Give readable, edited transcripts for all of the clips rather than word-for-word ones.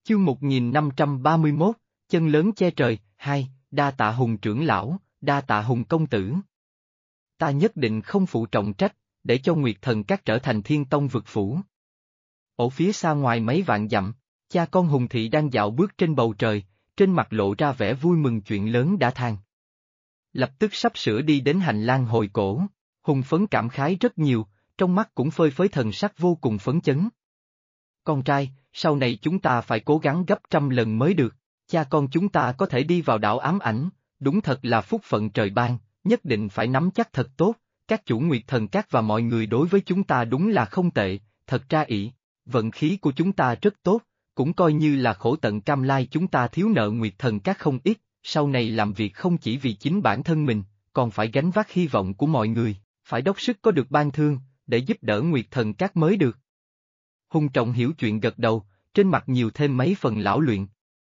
Chương 1531, chân lớn che trời, 2, đa tạ Hùng trưởng lão, đa tạ Hùng công tử. Ta nhất định không phụ trọng trách, để cho Nguyệt Thần Các trở thành Thiên Tông vực phủ. Ở phía xa ngoài mấy vạn dặm, cha con Hùng Thị đang dạo bước trên bầu trời, trên mặt lộ ra vẻ vui mừng chuyện lớn đã thành. Lập tức sắp sửa đi đến hành lang hồi cổ, Hùng Phấn cảm khái rất nhiều, trong mắt cũng phơi phới thần sắc vô cùng phấn chấn. Con trai, sau này chúng ta phải cố gắng gấp trăm lần mới được, cha con chúng ta có thể đi vào đảo ám ảnh, đúng thật là phúc phận trời ban, nhất định phải nắm chắc thật tốt, các chủ Nguyệt Thần Các và mọi người đối với chúng ta đúng là không tệ, thật ra vận khí của chúng ta rất tốt, cũng coi như là khổ tận cam lai chúng ta thiếu nợ Nguyệt Thần Các không ít, sau này làm việc không chỉ vì chính bản thân mình, còn phải gánh vác hy vọng của mọi người, phải đốc sức có được ban thương, để giúp đỡ Nguyệt Thần Các mới được. Hùng Trọng hiểu chuyện gật đầu, trên mặt nhiều thêm mấy phần lão luyện.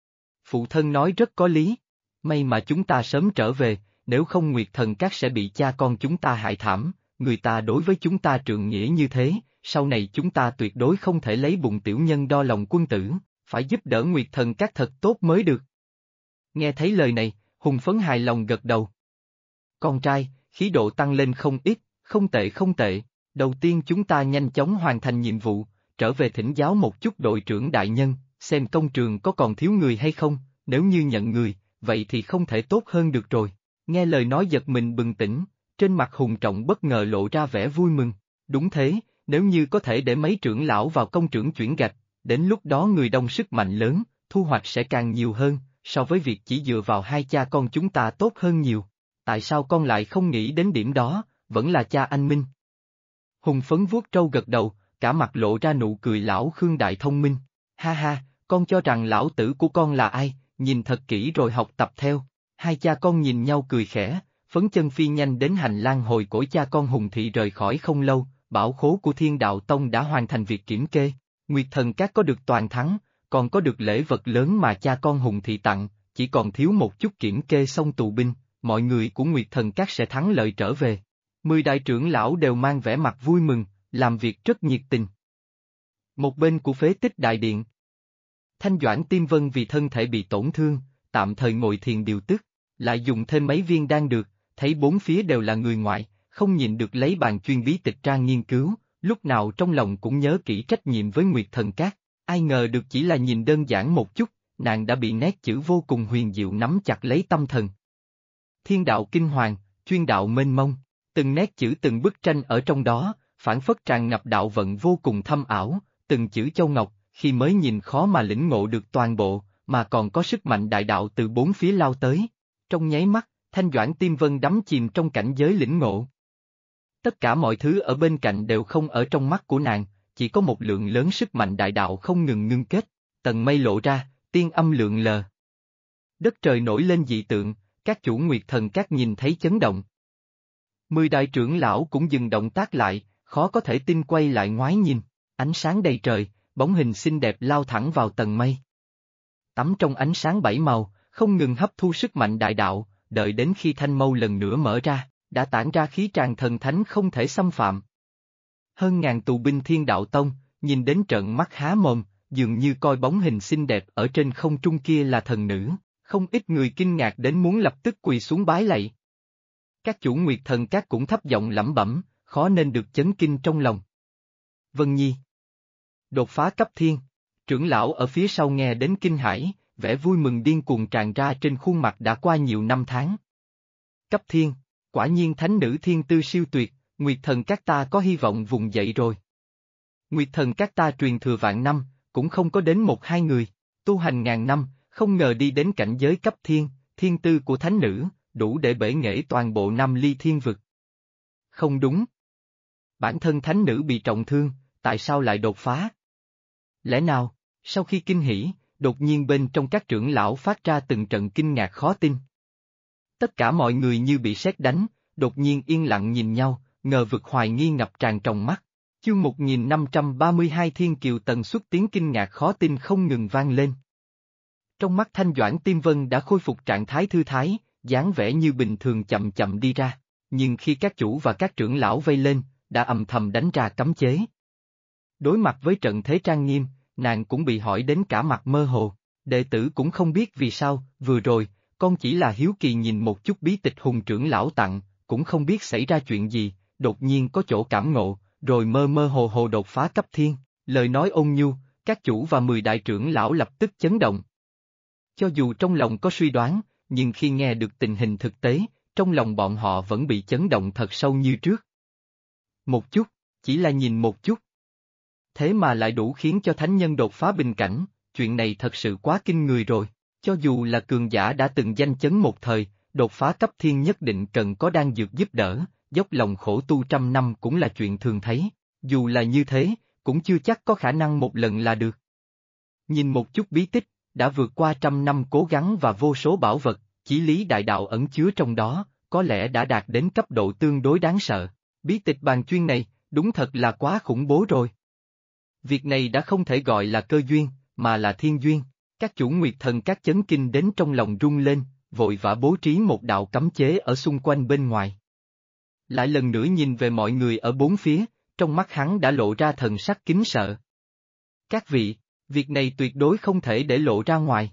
Phụ thân nói rất có lý, may mà chúng ta sớm trở về, nếu không Nguyệt Thần Các sẽ bị cha con chúng ta hại thảm, người ta đối với chúng ta trượng nghĩa như thế, sau này chúng ta tuyệt đối không thể lấy bụng tiểu nhân đo lòng quân tử, phải giúp đỡ Nguyệt Thần Các thật tốt mới được. Nghe thấy lời này, Hùng Phấn hài lòng gật đầu. Con trai, khí độ tăng lên không ít, không tệ không tệ, đầu tiên chúng ta nhanh chóng hoàn thành nhiệm vụ, trở về thỉnh giáo một chút đội trưởng đại nhân, xem công trường có còn thiếu người hay không, nếu như nhận người, vậy thì không thể tốt hơn được rồi. Nghe lời nói giật mình bừng tỉnh, trên mặt Hùng Trọng bất ngờ lộ ra vẻ vui mừng, đúng thế, nếu như có thể để mấy trưởng lão vào công trưởng chuyển gạch, đến lúc đó người đông sức mạnh lớn, thu hoạch sẽ càng nhiều hơn, so với việc chỉ dựa vào hai cha con chúng ta tốt hơn nhiều. Tại sao con lại không nghĩ đến điểm đó, vẫn là cha anh Minh. Hùng Phấn vuốt trâu gật đầu, cả mặt lộ ra nụ cười lão Khương đại thông minh, ha ha, con cho rằng lão tử của con là ai, nhìn thật kỹ rồi học tập theo. Hai cha con nhìn nhau cười khẽ, Phấn chân phi nhanh đến hành lang hồi cổ cha con Hùng Thị rời khỏi không lâu, bảo khố của Thiên Đạo Tông đã hoàn thành việc kiểm kê, Nguyệt Thần Các có được toàn thắng, còn có được lễ vật lớn mà cha con Hùng Thị tặng, chỉ còn thiếu một chút kiểm kê xong tù binh, mọi người của Nguyệt Thần Các sẽ thắng lợi trở về. 10 đại trưởng lão đều mang vẻ mặt vui mừng, làm việc rất nhiệt tình. Một bên của phế tích đại điện, Thanh Doãn Tiêm Vân vì thân thể bị tổn thương, tạm thời ngồi thiền điều tức, lại dùng thêm mấy viên đan dược, thấy bốn phía đều là người ngoại, không nhịn được lấy bàn chuyên bí tịch ra nghiên cứu, lúc nào trong lòng cũng nhớ kỹ trách nhiệm với Nguyệt Thần Các, ai ngờ được chỉ là nhìn đơn giản một chút, nàng đã bị nét chữ vô cùng huyền diệu nắm chặt lấy tâm thần. Thiên đạo kinh hoàng, chuyên đạo mênh mông, từng nét chữ từng bức tranh ở trong đó, phản phất tràn ngập đạo vận vô cùng thâm ảo, từng chữ châu ngọc, khi mới nhìn khó mà lĩnh ngộ được toàn bộ, mà còn có sức mạnh đại đạo từ bốn phía lao tới. Trong nháy mắt, Thanh Doãn Tiêm Vân đắm chìm trong cảnh giới lĩnh ngộ. Tất cả mọi thứ ở bên cạnh đều không ở trong mắt của nàng, chỉ có một lượng lớn sức mạnh đại đạo không ngừng ngưng kết, tầng mây lộ ra, tiên âm lượn lờ. Đất trời nổi lên dị tượng, các chủ Nguyệt Thần Các nhìn thấy chấn động. 10 đại trưởng lão cũng dừng động tác lại, khó có thể tin quay lại ngoái nhìn, ánh sáng đầy trời, bóng hình xinh đẹp lao thẳng vào tầng mây. Tắm trong ánh sáng bảy màu, không ngừng hấp thu sức mạnh đại đạo, đợi đến khi thanh mâu lần nữa mở ra, đã tản ra khí tràn thần thánh không thể xâm phạm. Hơn ngàn tù binh Thiên Đạo Tông, nhìn đến trợn mắt há mồm, dường như coi bóng hình xinh đẹp ở trên không trung kia là thần nữ, không ít người kinh ngạc đến muốn lập tức quỳ xuống bái lạy. Các chủ Nguyệt Thần Các cũng thấp giọng lẩm bẩm, khó nên được chấn kinh trong lòng. Vân Nhi đột phá cấp thiên, trưởng lão ở phía sau nghe đến kinh hãi, vẻ vui mừng điên cuồng tràn ra trên khuôn mặt đã qua nhiều năm tháng. Cấp thiên, quả nhiên thánh nữ thiên tư siêu tuyệt, Nguyệt Thần Các ta có hy vọng vùng dậy rồi. Nguyệt Thần Các ta truyền thừa vạn năm, cũng không có đến một hai người, tu hành ngàn năm, không ngờ đi đến cảnh giới cấp thiên, thiên tư của thánh nữ, đủ để bể nghệ toàn bộ Nam Ly Thiên Vực. Không đúng. Bản thân thánh nữ bị trọng thương, tại sao lại đột phá? Lẽ nào, sau khi kinh hỉ, đột nhiên bên trong các trưởng lão phát ra từng trận kinh ngạc khó tin. Tất cả mọi người như bị sét đánh, đột nhiên yên lặng nhìn nhau, ngờ vực hoài nghi ngập tràn trong mắt. Chương 1532 Thiên Kiều tần suất tiếng kinh ngạc khó tin không ngừng vang lên. Trong mắt Thanh Doãn Tiêm Vân đã khôi phục trạng thái thư thái, dáng vẻ như bình thường chậm chậm đi ra, nhưng khi các chủ và các trưởng lão vây lên, đã âm thầm đánh ra cấm chế. Đối mặt với trận thế trang nghiêm, nàng cũng bị hỏi đến cả mặt mơ hồ. Đệ tử cũng không biết vì sao, vừa rồi, con chỉ là hiếu kỳ nhìn một chút bí tịch Hùng trưởng lão tặng, cũng không biết xảy ra chuyện gì, đột nhiên có chỗ cảm ngộ, rồi mơ mơ hồ hồ đột phá cấp thiên, lời nói ôn nhu, các chủ và 10 đại trưởng lão lập tức chấn động. Cho dù trong lòng có suy đoán, nhưng khi nghe được tình hình thực tế, trong lòng bọn họ vẫn bị chấn động thật sâu như trước. Một chút, chỉ là nhìn một chút. Thế mà lại đủ khiến cho thánh nhân đột phá bình cảnh, chuyện này thật sự quá kinh người rồi. Cho dù là cường giả đã từng danh chấn một thời, đột phá cấp thiên nhất định cần có đan dược giúp đỡ, dốc lòng khổ tu trăm năm cũng là chuyện thường thấy. Dù là như thế, cũng chưa chắc có khả năng một lần là được. Nhìn một chút bí tích, đã vượt qua trăm năm cố gắng và vô số bảo vật, chí lý đại đạo ẩn chứa trong đó, có lẽ đã đạt đến cấp độ tương đối đáng sợ. Bí tịch bàn chuyên này, đúng thật là quá khủng bố rồi. Việc này đã không thể gọi là cơ duyên, mà là thiên duyên. Các chủ nguyệt thần các chấn kinh đến trong lòng rung lên, vội vã bố trí một đạo cấm chế ở xung quanh bên ngoài. Lại lần nữa nhìn về mọi người ở bốn phía, trong mắt hắn đã lộ ra thần sắc kính sợ. Các vị, việc này tuyệt đối không thể để lộ ra ngoài.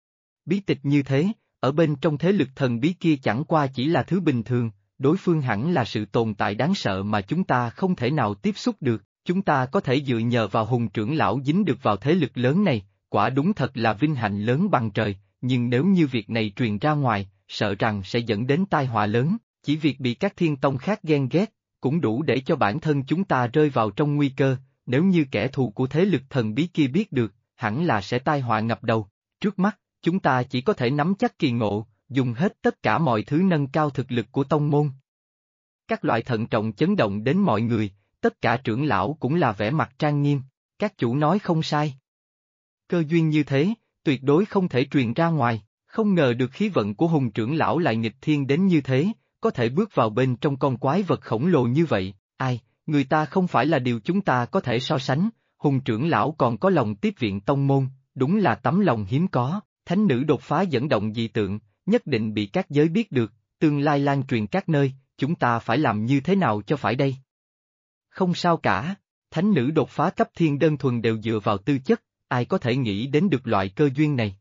Bí tịch như thế, ở bên trong thế lực thần bí kia chẳng qua chỉ là thứ bình thường, đối phương hẳn là sự tồn tại đáng sợ mà chúng ta không thể nào tiếp xúc được, chúng ta có thể dựa nhờ vào Hùng trưởng lão dính được vào thế lực lớn này, quả đúng thật là vinh hạnh lớn bằng trời, nhưng nếu như việc này truyền ra ngoài, sợ rằng sẽ dẫn đến tai họa lớn, chỉ việc bị các thiên tông khác ghen ghét, cũng đủ để cho bản thân chúng ta rơi vào trong nguy cơ, nếu như kẻ thù của thế lực thần bí kia biết được, hẳn là sẽ tai họa ngập đầu. Trước mắt, chúng ta chỉ có thể nắm chắc kỳ ngộ, dùng hết tất cả mọi thứ nâng cao thực lực của tông môn. Các loại thận trọng chấn động đến mọi người, tất cả trưởng lão cũng là vẻ mặt trang nghiêm, các chủ nói không sai. Cơ duyên như thế, tuyệt đối không thể truyền ra ngoài, không ngờ được khí vận của Hùng trưởng lão lại nghịch thiên đến như thế, có thể bước vào bên trong con quái vật khổng lồ như vậy, ai, người ta không phải là điều chúng ta có thể so sánh, Hùng trưởng lão còn có lòng tiếp viện tông môn, đúng là tấm lòng hiếm có, thánh nữ đột phá dẫn động dị tượng, nhất định bị các giới biết được, tương lai lan truyền các nơi, chúng ta phải làm như thế nào cho phải đây? Không sao cả, thánh nữ đột phá cấp thiên đơn thuần đều dựa vào tư chất, ai có thể nghĩ đến được loại cơ duyên này?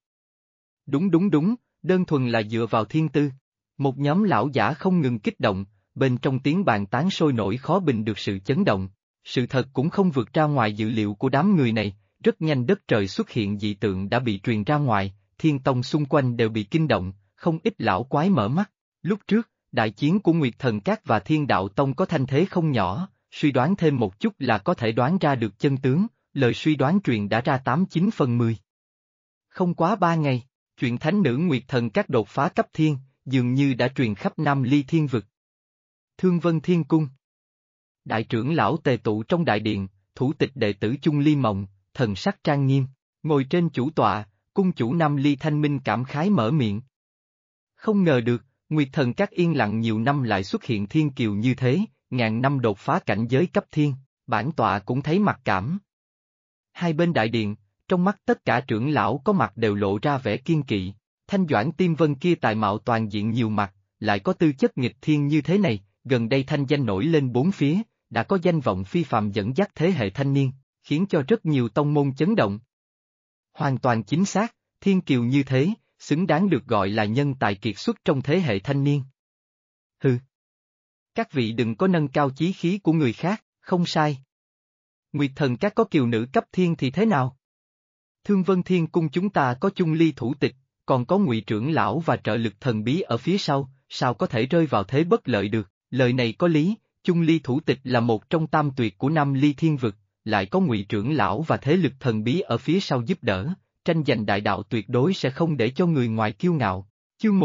Đúng, đơn thuần là dựa vào thiên tư. Một nhóm lão giả không ngừng kích động, bên trong tiếng bàn tán sôi nổi khó bình được sự chấn động. Sự thật cũng không vượt ra ngoài dự liệu của đám người này, rất nhanh đất trời xuất hiện dị tượng đã bị truyền ra ngoài, thiên tông xung quanh đều bị kinh động, không ít lão quái mở mắt. Lúc trước, đại chiến của Nguyệt Thần Các và Thiên Đạo Tông có thanh thế không nhỏ, suy đoán thêm một chút là có thể đoán ra được chân tướng, lời suy đoán truyền đã ra 89 phần 10. Không quá 3 ngày, chuyện thánh nữ Nguyệt Thần Các đột phá cấp thiên, dường như đã truyền khắp Nam Ly Thiên Vực. Thương Vân Thiên Cung. Đại trưởng lão tề tụ trong đại điện, thủ tịch đệ tử Chung Ly Mộng, thần sắc trang nghiêm, ngồi trên chủ tọa, cung chủ Nam Ly Thanh Minh cảm khái mở miệng. Không ngờ được, Nguyệt Thần Các yên lặng nhiều năm lại xuất hiện thiên kiều như thế, ngàn năm đột phá cảnh giới cấp thiên, bản tọa cũng thấy mặc cảm. Hai bên đại điện, trong mắt tất cả trưởng lão có mặt đều lộ ra vẻ kiên kỵ, Thanh Doãn Tiêm Vân kia tài mạo toàn diện nhiều mặt, lại có tư chất nghịch thiên như thế này, gần đây thanh danh nổi lên bốn phía, đã có danh vọng phi phàm dẫn dắt thế hệ thanh niên, khiến cho rất nhiều tông môn chấn động. Hoàn toàn chính xác, thiên kiều như thế, xứng đáng được gọi là nhân tài kiệt xuất trong thế hệ thanh niên. Hừ. Các vị đừng có nâng cao chí khí của người khác, không sai. Nguyệt Thần Các có kiều nữ cấp thiên thì thế nào? Thương Vân Thiên Cung chúng ta có Chung Ly thủ tịch, còn có Ngụy trưởng lão và trợ lực thần bí ở phía sau, sao có thể rơi vào thế bất lợi được? Lời này có lý, Chung Ly thủ tịch là một trong tam tuyệt của Nam Ly Thiên Vực, lại có Ngụy trưởng lão và thế lực thần bí ở phía sau giúp đỡ, tranh giành đại đạo tuyệt đối sẽ không để cho người ngoài kiêu ngạo. Chương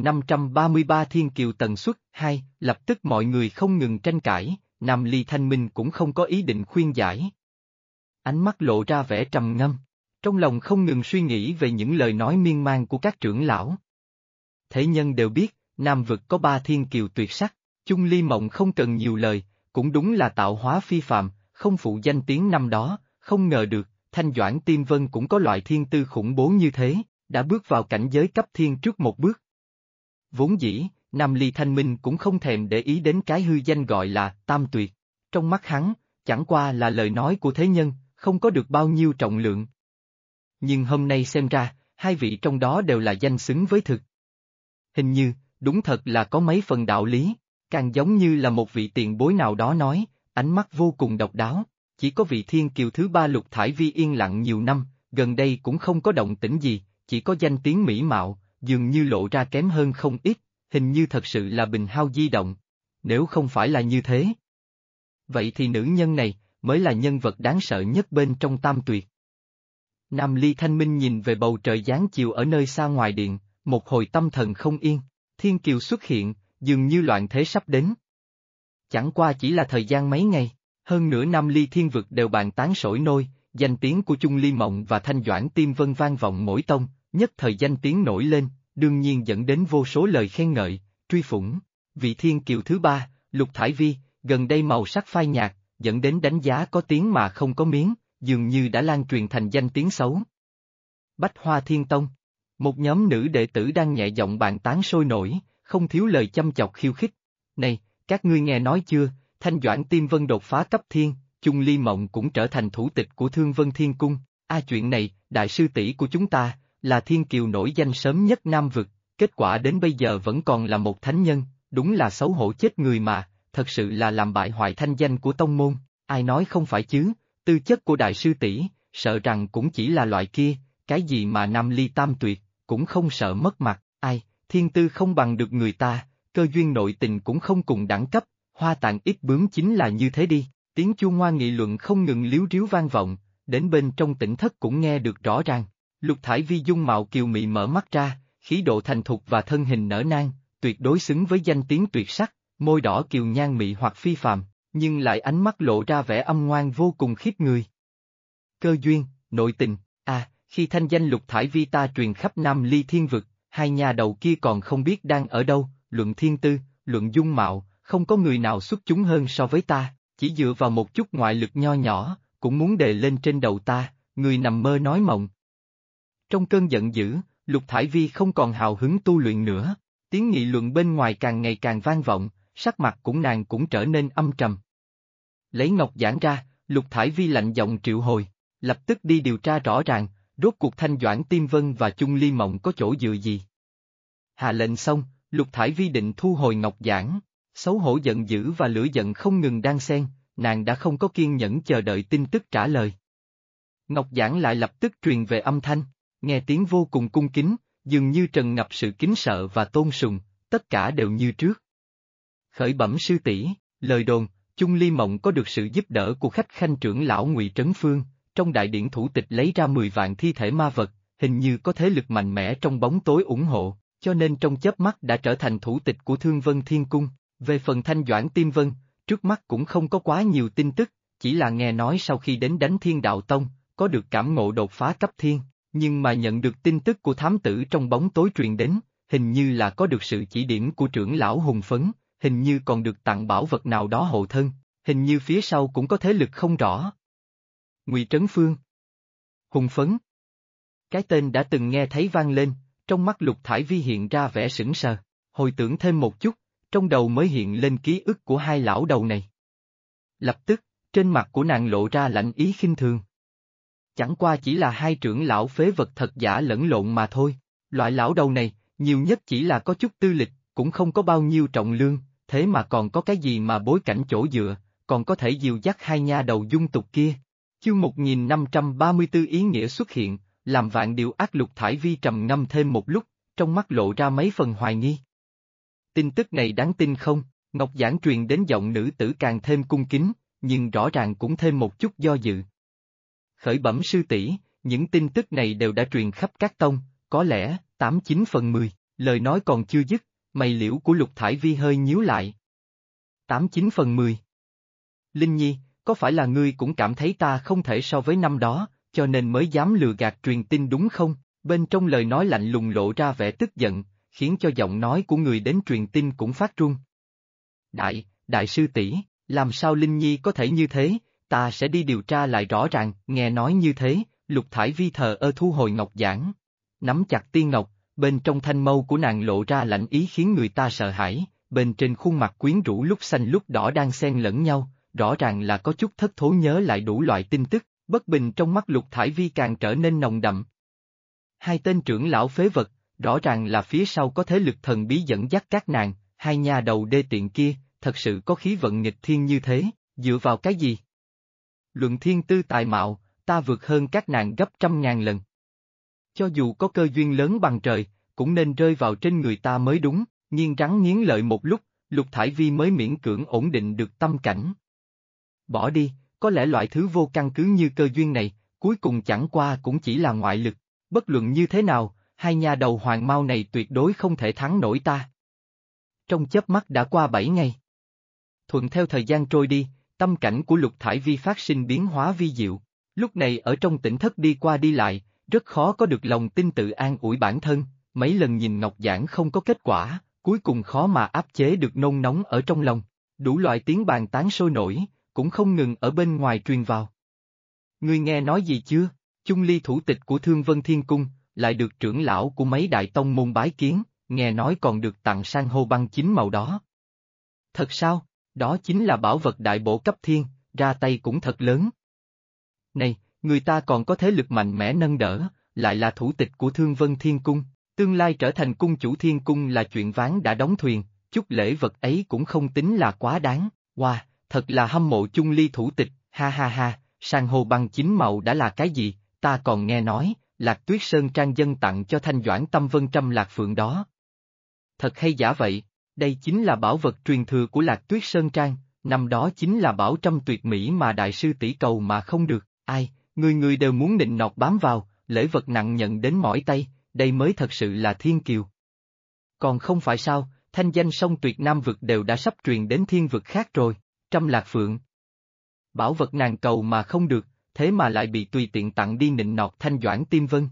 1533 Thiên Kiều tần suất 2, lập tức mọi người không ngừng tranh cãi, Nam Ly Thanh Minh cũng không có ý định khuyên giải. Ánh mắt lộ ra vẻ trầm ngâm, trong lòng không ngừng suy nghĩ về những lời nói miên man của các trưởng lão. Thế nhân đều biết, Nam Vực có 3 Thiên Kiều tuyệt sắc, Chung Ly Mộng không cần nhiều lời, cũng đúng là tạo hóa phi phàm, không phụ danh tiếng năm đó, không ngờ được, Thanh Doãn Tiêm Vân cũng có loại thiên tư khủng bố như thế, đã bước vào cảnh giới cấp thiên trước một bước. Vốn dĩ, Nam Ly Thanh Minh cũng không thèm để ý đến cái hư danh gọi là tam tuyệt, trong mắt hắn, chẳng qua là lời nói của thế nhân, không có được bao nhiêu trọng lượng. Nhưng hôm nay xem ra, hai vị trong đó đều là danh xứng với thực. Hình như, đúng thật là có mấy phần đạo lý, càng giống như là một vị tiền bối nào đó nói, ánh mắt vô cùng độc đáo. Chỉ có vị thiên kiều thứ ba Lục Thải Vi yên lặng nhiều năm, gần đây cũng không có động tĩnh gì, chỉ có danh tiếng mỹ mạo, dường như lộ ra kém hơn không ít, hình như thật sự là bình hao di động. Nếu không phải là như thế, vậy thì nữ nhân này mới là nhân vật đáng sợ nhất bên trong tam tuyệt. Nam Ly Thanh Minh nhìn về bầu trời giáng chiều ở nơi xa ngoài điện, một hồi tâm thần không yên, thiên kiều xuất hiện, dường như loạn thế sắp đến. Chẳng qua chỉ là thời gian mấy ngày, hơn nữa Nam Ly Thiên Vực đều bàn tán sổi nôi, danh tiếng của Chung Ly Mộng và Thanh Doãn Tiêm Vân vang vọng mỗi tông, nhất thời danh tiếng nổi lên, đương nhiên dẫn đến vô số lời khen ngợi, truy phủng. Vị thiên kiều thứ ba, Lục Thải Vi, gần đây màu sắc phai nhạt, dẫn đến đánh giá có tiếng mà không có miếng, dường như đã lan truyền thành danh tiếng xấu. Bách Hoa Thiên Tông, một nhóm nữ đệ tử đang nhẹ giọng bàn tán sôi nổi, không thiếu lời châm chọc khiêu khích. Này, các ngươi nghe nói chưa, Thanh Doãn Tiêm Vân đột phá cấp thiên, Chung Ly Mộng cũng trở thành thủ tịch của Thương Vân Thiên Cung. Chuyện này, đại sư tỷ của chúng ta, là thiên kiều nổi danh sớm nhất Nam Vực, kết quả đến bây giờ vẫn còn là một thánh nhân, đúng là xấu hổ chết người mà, thật sự là làm bại hoại thanh danh của tông môn, ai nói không phải chứ, tư chất của đại sư tỷ, sợ rằng cũng chỉ là loại kia, cái gì mà Nam Ly Tam Tuyệt, cũng không sợ mất mặt, thiên tư không bằng được người ta, cơ duyên nội tình cũng không cùng đẳng cấp, hoa tàn ít bướm chính là như thế đi, tiếng chuông hoa nghị luận không ngừng líu ríu vang vọng, đến bên trong tỉnh thất cũng nghe được rõ ràng. Lục Thải Vi dung mạo kiều mị mở mắt ra, khí độ thành thục và thân hình nở nang, tuyệt đối xứng với danh tiếng tuyệt sắc, môi đỏ kiều nhan mị hoặc phi phàm, nhưng lại ánh mắt lộ ra vẻ âm ngoan vô cùng khiếp người. Cơ duyên, nội tình, khi thanh danh Lục Thải Vi ta truyền khắp Nam Ly Thiên Vực, hai nhà đầu kia còn không biết đang ở đâu, luận thiên tư, luận dung mạo, không có người nào xuất chúng hơn so với ta, chỉ dựa vào một chút ngoại lực nho nhỏ, cũng muốn đề lên trên đầu ta, người nằm mơ nói mộng. Trong cơn giận dữ, Lục Thải Vi không còn hào hứng tu luyện nữa, tiếng nghị luận bên ngoài càng ngày càng vang vọng, sắc mặt nàng cũng trở nên âm trầm. Lấy ngọc giản ra, Lục Thải Vi lạnh giọng triệu hồi, lập tức đi điều tra rõ ràng, rốt cuộc Thanh Doãn Tiêm Vân và Chung Ly Mộng có chỗ dựa gì. Hạ lệnh xong, Lục Thải Vi định thu hồi ngọc giản, xấu hổ giận dữ và lửa giận không ngừng đan xen, nàng đã không có kiên nhẫn chờ đợi tin tức trả lời. Ngọc giản lại lập tức truyền về âm thanh, nghe tiếng vô cùng cung kính, dường như trần ngập sự kính sợ và tôn sùng, tất cả đều như trước. Khởi bẩm sư tỷ, lời đồn, Chung Ly Mộng có được sự giúp đỡ của khách khanh trưởng lão Ngụy Trấn Phương, trong đại điển thủ tịch lấy ra 10 vạn thi thể ma vật, hình như có thế lực mạnh mẽ trong bóng tối ủng hộ, cho nên trong chớp mắt đã trở thành thủ tịch của Thương Vân Thiên Cung. Về phần Thanh Doãn Tiêm Vân, trước mắt cũng không có quá nhiều tin tức, chỉ là nghe nói sau khi đến đánh Thiên Đạo Tông, có được cảm ngộ đột phá cấp thiên, nhưng mà nhận được tin tức của thám tử trong bóng tối truyền đến, hình như là có được sự chỉ điểm của trưởng lão Hùng Phấn, hình như còn được tặng bảo vật nào đó hộ thân, hình như phía sau cũng có thế lực không rõ. Ngụy Trấn Phương, Hùng Phấn. Cái tên đã từng nghe thấy vang lên, trong mắt Lục Thải Vi hiện ra vẻ sững sờ, hồi tưởng thêm một chút, trong đầu mới hiện lên ký ức của hai lão đầu này. Lập tức, trên mặt của nàng lộ ra lạnh ý khinh thường. Chẳng qua chỉ là hai trưởng lão phế vật thật giả lẫn lộn mà thôi, loại lão đầu này, nhiều nhất chỉ là có chút tư lịch, cũng không có bao nhiêu trọng lương, thế mà còn có cái gì mà bối cảnh chỗ dựa, còn có thể dìu dắt hai nha đầu dung tục kia. Chương 1534 ý nghĩa xuất hiện, làm vạn điều ác. Lục Thải Vi trầm ngâm thêm một lúc, trong mắt lộ ra mấy phần hoài nghi. Tin tức này đáng tin không? Ngọc giản truyền đến giọng nữ tử càng thêm cung kính, nhưng rõ ràng cũng thêm một chút do dự. Khởi bẩm sư tỷ, những tin tức này đều đã truyền khắp các tông, có lẽ 89 phần 10, lời nói còn chưa dứt, mày liễu của Lục Thải Vi hơi nhíu lại. 89 phần 10. Linh Nhi, có phải là ngươi cũng cảm thấy ta không thể so với năm đó, cho nên mới dám lừa gạt truyền tin đúng không? Bên trong lời nói lạnh lùng lộ ra vẻ tức giận, khiến cho giọng nói của người đến truyền tin cũng phát run. Đại sư tỷ, làm sao Linh Nhi có thể như thế, ta sẽ đi điều tra lại rõ ràng. Nghe nói như thế, Lục Thải Vi thờ ơ thu hồi ngọc giản, nắm chặt tiên ngọc, bên trong thanh mâu của nàng lộ ra lạnh ý khiến người ta sợ hãi, bên trên khuôn mặt quyến rũ lúc xanh lúc đỏ đang xen lẫn nhau, rõ ràng là có chút thất thố nhớ lại đủ loại tin tức, Bất bình trong mắt Lục Thải Vi càng trở nên nồng đậm. Hai tên trưởng lão phế vật, rõ ràng là phía sau có thế lực thần bí dẫn dắt các nàng, hai nhà đầu đê tiện kia, thật sự có khí vận nghịch thiên như thế, dựa vào cái gì? Luận thiên tư tài mạo, ta vượt hơn các nàng gấp 100.000 lần. Cho dù có cơ duyên lớn bằng trời, cũng nên rơi vào trên người ta mới đúng, nghiến răng nghiến lợi một lúc, Lục Thải Vi mới miễn cưỡng ổn định được tâm cảnh. Bỏ đi, có lẽ loại thứ vô căn cứ như cơ duyên này, cuối cùng chẳng qua cũng chỉ là ngoại lực, bất luận như thế nào, hai nhà đầu hoàng mao này tuyệt đối không thể thắng nổi ta. Trong chớp mắt đã qua 7 ngày. Thuận theo thời gian trôi đi, tâm cảnh của Lục Thải Vi phát sinh biến hóa vi diệu, lúc này ở trong tỉnh thất đi qua đi lại, rất khó có được lòng tin tự an ủi bản thân, mấy lần nhìn ngọc giản không có kết quả, cuối cùng khó mà áp chế được nôn nóng ở trong lòng, đủ loại tiếng bàn tán sôi nổi, cũng không ngừng ở bên ngoài truyền vào. Ngươi nghe nói gì chưa? Chung Ly thủ tịch của Thương Vân Thiên Cung, lại được trưởng lão của mấy đại tông môn bái kiến, nghe nói còn được tặng san hô băng chính màu đó. Thật sao? Đó chính là bảo vật đại bổ cấp thiên, ra tay cũng thật lớn. Này, người ta còn có thế lực mạnh mẽ nâng đỡ, lại là thủ tịch của Thương Vân Thiên Cung, tương lai trở thành cung chủ Thiên Cung là chuyện ván đã đóng thuyền, chút lễ vật ấy cũng không tính là quá đáng, wow, thật là hâm mộ Chung Ly thủ tịch, ha ha ha, san hô băng chính màu đã là cái gì, ta còn nghe nói, Lạc Tuyết Sơn Trang dân tặng cho Thanh Doãn Tâm Vân Trăm Lạc Phượng đó. Thật hay giả vậy, đây chính là bảo vật truyền thừa của Lạc Tuyết Sơn Trang, năm đó chính là bảo trăm tuyệt mỹ mà đại sư tỷ cầu mà không được, ai, người đều muốn nịnh nọt bám vào, lễ vật nặng nhận đến mỏi tay, đây mới thật sự là thiên kiều. Còn không phải sao, thanh danh song tuyệt nam vực đều đã sắp truyền đến thiên vực khác rồi, Trăm Lạc Phượng. Bảo vật nàng cầu mà không được, thế mà lại bị tùy tiện tặng đi nịnh nọt Thanh Doãn Tim Vân.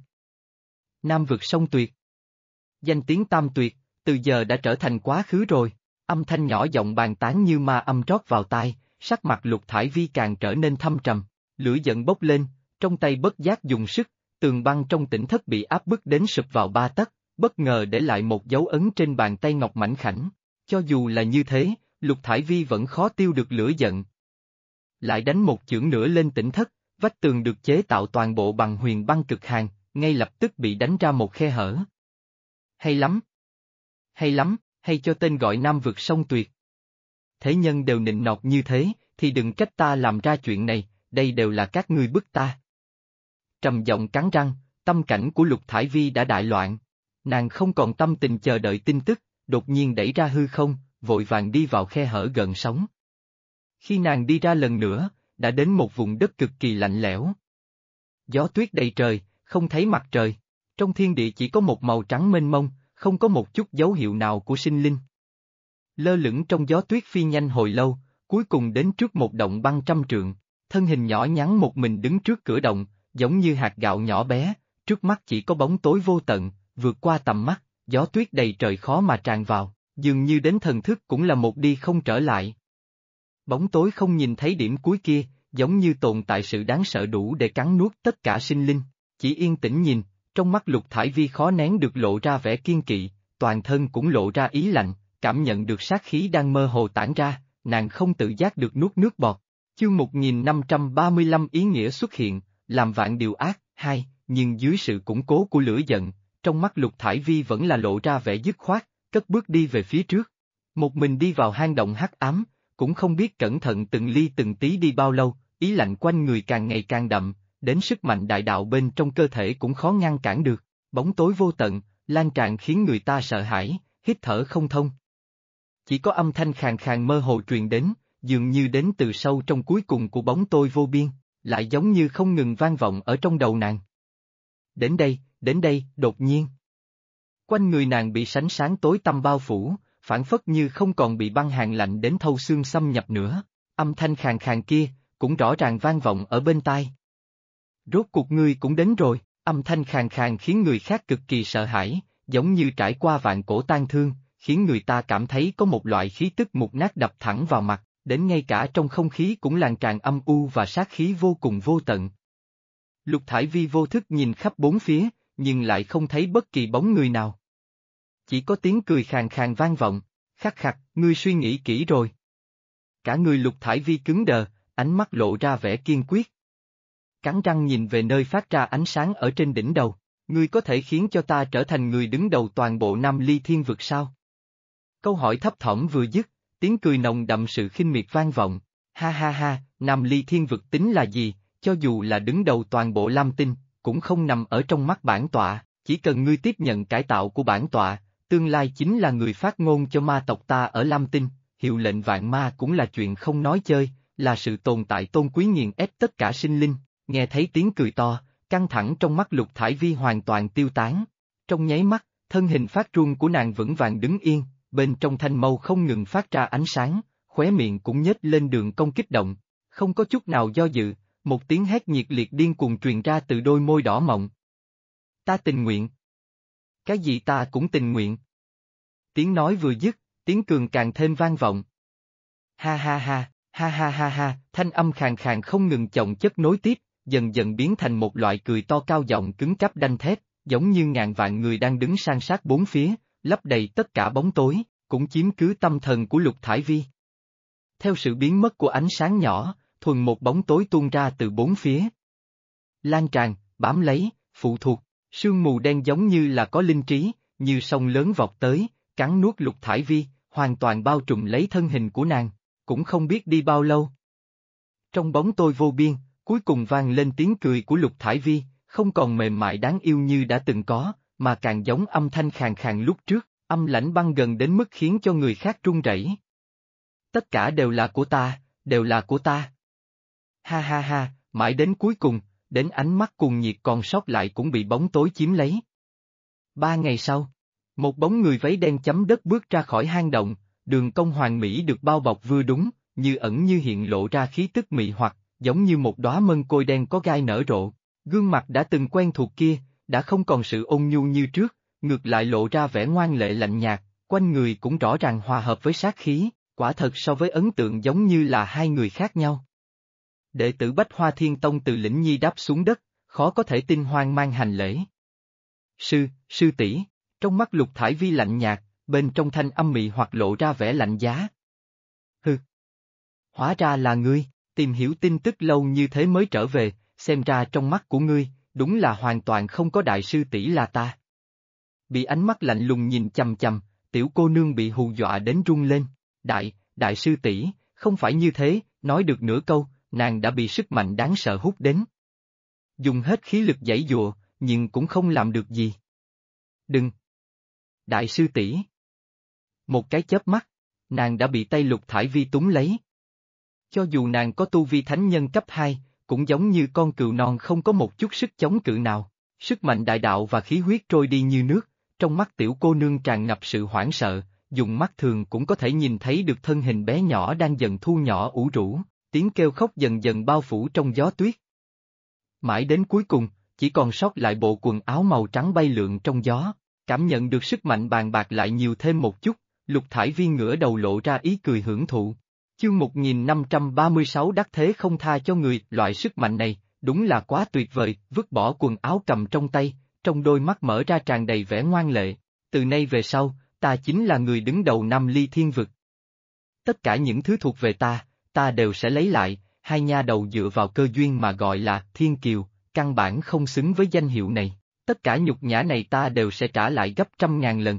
Nam vực song tuyệt. Danh tiếng tam tuyệt, từ giờ đã trở thành quá khứ rồi, âm thanh nhỏ giọng bàn tán như ma âm trót vào tai, sắc mặt Lục Thải Vi càng trở nên thâm trầm, lửa giận bốc lên, trong tay bất giác dùng sức, tường băng trong tỉnh thất bị áp bức đến sụp vào 3 tấc, bất ngờ để lại một dấu ấn trên bàn tay ngọc mảnh khảnh. Cho dù là như thế, Lục Thải Vi vẫn khó tiêu được lửa giận. Lại đánh một chưởng nữa lên tỉnh thất, vách tường được chế tạo toàn bộ bằng huyền băng cực hàn, ngay lập tức bị đánh ra một khe hở. Hay lắm! Hay lắm, hay cho tên gọi Nam vực song tuyệt. Thế nhân đều nịnh nọt như thế, thì đừng trách ta làm ra chuyện này, đây đều là các ngươi bức ta. Trầm giọng cắn răng, tâm cảnh của Lục Thải Vi đã đại loạn. Nàng không còn tâm tình chờ đợi tin tức, đột nhiên đẩy ra hư không, vội vàng đi vào khe hở gần sóng. Khi nàng đi ra lần nữa, đã đến một vùng đất cực kỳ lạnh lẽo. Gió tuyết đầy trời, không thấy mặt trời. Trong thiên địa chỉ có một màu trắng mênh mông, không có một chút dấu hiệu nào của sinh linh. Lơ lửng trong gió tuyết phi nhanh hồi lâu, cuối cùng đến trước một động băng 100 trượng, thân hình nhỏ nhắn một mình đứng trước cửa động, giống như hạt gạo nhỏ bé, trước mắt chỉ có bóng tối vô tận, vượt qua tầm mắt, gió tuyết đầy trời khó mà tràn vào, dường như đến thần thức cũng là một đi không trở lại. Bóng tối không nhìn thấy điểm cuối kia, giống như tồn tại sự đáng sợ đủ để cắn nuốt tất cả sinh linh, chỉ yên tĩnh nhìn, trong mắt Lục Thải Vi khó nén được lộ ra vẻ kiên kỵ, toàn thân cũng lộ ra ý lạnh, cảm nhận được sát khí đang mơ hồ tản ra, nàng không tự giác được nuốt nước bọt. Chương 1535 ý nghĩa xuất hiện, làm vạn điều ác, hai, nhưng dưới sự củng cố của lửa giận, trong mắt Lục Thải Vi vẫn là lộ ra vẻ dứt khoát, cất bước đi về phía trước. Một mình đi vào hang động hắc ám, cũng không biết cẩn thận từng ly từng tí đi bao lâu, ý lạnh quanh người càng ngày càng đậm, đến sức mạnh đại đạo bên trong cơ thể cũng khó ngăn cản được, bóng tối vô tận, lan tràn khiến người ta sợ hãi, hít thở không thông. Chỉ có âm thanh khàn khàn mơ hồ truyền đến, dường như đến từ sâu trong cuối cùng của bóng tối vô biên, lại giống như không ngừng vang vọng ở trong đầu nàng. Đến đây, đột nhiên. Quanh người nàng bị sánh sáng tối tăm bao phủ, phản phất như không còn bị băng hàn lạnh đến thâu xương xâm nhập nữa, âm thanh khàn khàn kia, cũng rõ ràng vang vọng ở bên tai. Rốt cuộc ngươi cũng đến rồi, âm thanh khàn khàn khiến người khác cực kỳ sợ hãi, giống như trải qua vạn cổ tang thương, khiến người ta cảm thấy có một loại khí tức mục nát đập thẳng vào mặt, đến ngay cả trong không khí cũng lan tràn âm u và sát khí vô cùng vô tận. Lục Thải Vi vô thức nhìn khắp bốn phía, nhưng lại không thấy bất kỳ bóng người nào. Chỉ có tiếng cười khàn khàn vang vọng, khắc khắc, ngươi suy nghĩ kỹ rồi. Cả người Lục Thải Vi cứng đờ, ánh mắt lộ ra vẻ kiên quyết. cắn răng nhìn về nơi phát ra ánh sáng ở trên đỉnh đầu. Ngươi có thể khiến cho ta trở thành người đứng đầu toàn bộ Nam Ly Thiên Vực sao? Câu hỏi thấp thỏm vừa dứt, tiếng cười nồng đậm sự khinh miệt vang vọng. Ha ha ha, Nam Ly Thiên Vực tính là gì, cho dù là đứng đầu toàn bộ Lam Tinh, cũng không nằm ở trong mắt bản tọa, chỉ cần ngươi tiếp nhận cải tạo của bản tọa, tương lai chính là người phát ngôn cho ma tộc ta ở Lam Tinh, hiệu lệnh vạn ma cũng là chuyện không nói chơi, là sự tồn tại tôn quý nghiền ép tất cả sinh linh. Nghe thấy tiếng cười to, căng thẳng trong mắt Lục Thải Vi hoàn toàn tiêu tán. Trong nháy mắt, thân hình phát run của nàng vững vàng đứng yên, bên trong thanh mâu không ngừng phát ra ánh sáng, khóe miệng cũng nhếch lên đường cong kích động, không có chút nào do dự, một tiếng hét nhiệt liệt điên cuồng truyền ra từ đôi môi đỏ mọng. Ta tình nguyện. Cái gì ta cũng tình nguyện. Tiếng nói vừa dứt, tiếng cường càng thêm vang vọng. Ha ha ha, ha ha ha ha, thanh âm khàn khàn không ngừng chồng chất nối tiếp, dần dần biến thành một loại cười to cao giọng cứng cáp đanh thép, giống như ngàn vạn người đang đứng san sát bốn phía, lấp đầy tất cả bóng tối, cũng chiếm cứ tâm thần của Lục Thải Vi. Theo sự biến mất của ánh sáng nhỏ, thuần một bóng tối tuôn ra từ bốn phía. Lan tràn, bám lấy, phụ thuộc, sương mù đen giống như là có linh trí, như sông lớn vọt tới, cắn nuốt Lục Thải Vi, hoàn toàn bao trùm lấy thân hình của nàng, cũng không biết đi bao lâu. Trong bóng tối vô biên, cuối cùng vang lên tiếng cười của Lục Thải Vi, không còn mềm mại đáng yêu như đã từng có, mà càng giống âm thanh khàn khàn lúc trước, âm lãnh băng gần đến mức khiến cho người khác run rẩy. Tất cả đều là của ta, đều là của ta. Ha ha ha, mãi đến cuối cùng, đến ánh mắt cuồng nhiệt còn sót lại cũng bị bóng tối chiếm lấy. 3 ngày sau, một bóng người váy đen chấm đất bước ra khỏi hang động, đường cong hoàn mỹ được bao bọc vừa đúng, như ẩn như hiện lộ ra khí tức mị hoặc, giống như một đóa mân côi đen có gai nở rộ. Gương mặt đã từng quen thuộc kia, đã không còn sự ôn nhu như trước, ngược lại lộ ra vẻ ngoan lệ lạnh nhạt, quanh người cũng rõ ràng hòa hợp với sát khí, quả thật so với ấn tượng giống như là hai người khác nhau. Đệ tử Bách Hoa Thiên Tông từ Lĩnh Nhi đáp xuống đất, khó có thể tin hoang mang hành lễ. Sư tỷ, trong mắt Lục Thải Vi lạnh nhạt, bên trong thanh âm mị hoặc lộ ra vẻ lạnh giá. Hừ. Hóa ra là ngươi, tìm hiểu tin tức lâu như thế mới trở về, xem ra trong mắt của ngươi, đúng là hoàn toàn không có đại sư tỷ là ta. Bị ánh mắt lạnh lùng nhìn chằm chằm, tiểu cô nương bị hù dọa đến run lên. Đại sư tỷ, không phải như thế, nói được nửa câu, nàng đã bị sức mạnh đáng sợ hút đến. Dùng hết khí lực giãy giụa, nhưng cũng không làm được gì. Đừng! Đại sư tỷ! Một cái chớp mắt, nàng đã bị tay Lục Thải Vi túng lấy. Cho dù nàng có tu vi thánh nhân cấp 2, cũng giống như con cừu non không có một chút sức chống cự nào, sức mạnh đại đạo và khí huyết trôi đi như nước, trong mắt tiểu cô nương tràn ngập sự hoảng sợ, dùng mắt thường cũng có thể nhìn thấy được thân hình bé nhỏ đang dần thu nhỏ ủ rũ, tiếng kêu khóc dần dần bao phủ trong gió tuyết. Mãi đến cuối cùng, chỉ còn sót lại bộ quần áo màu trắng bay lượn trong gió, cảm nhận được sức mạnh bàn bạc lại nhiều thêm một chút, Lục Thải Vi ngửa đầu lộ ra ý cười hưởng thụ. Chương 1536 đắc thế không tha cho người, loại sức mạnh này, đúng là quá tuyệt vời, vứt bỏ quần áo cầm trong tay, trong đôi mắt mở ra tràn đầy vẻ ngoan lệ, từ nay về sau, ta chính là người đứng đầu Nam Ly Thiên Vực. Tất cả những thứ thuộc về ta đều sẽ lấy lại, hai nha đầu dựa vào cơ duyên mà gọi là Thiên Kiều, căn bản không xứng với danh hiệu này, tất cả nhục nhã này ta đều sẽ trả lại gấp 100.000 lần.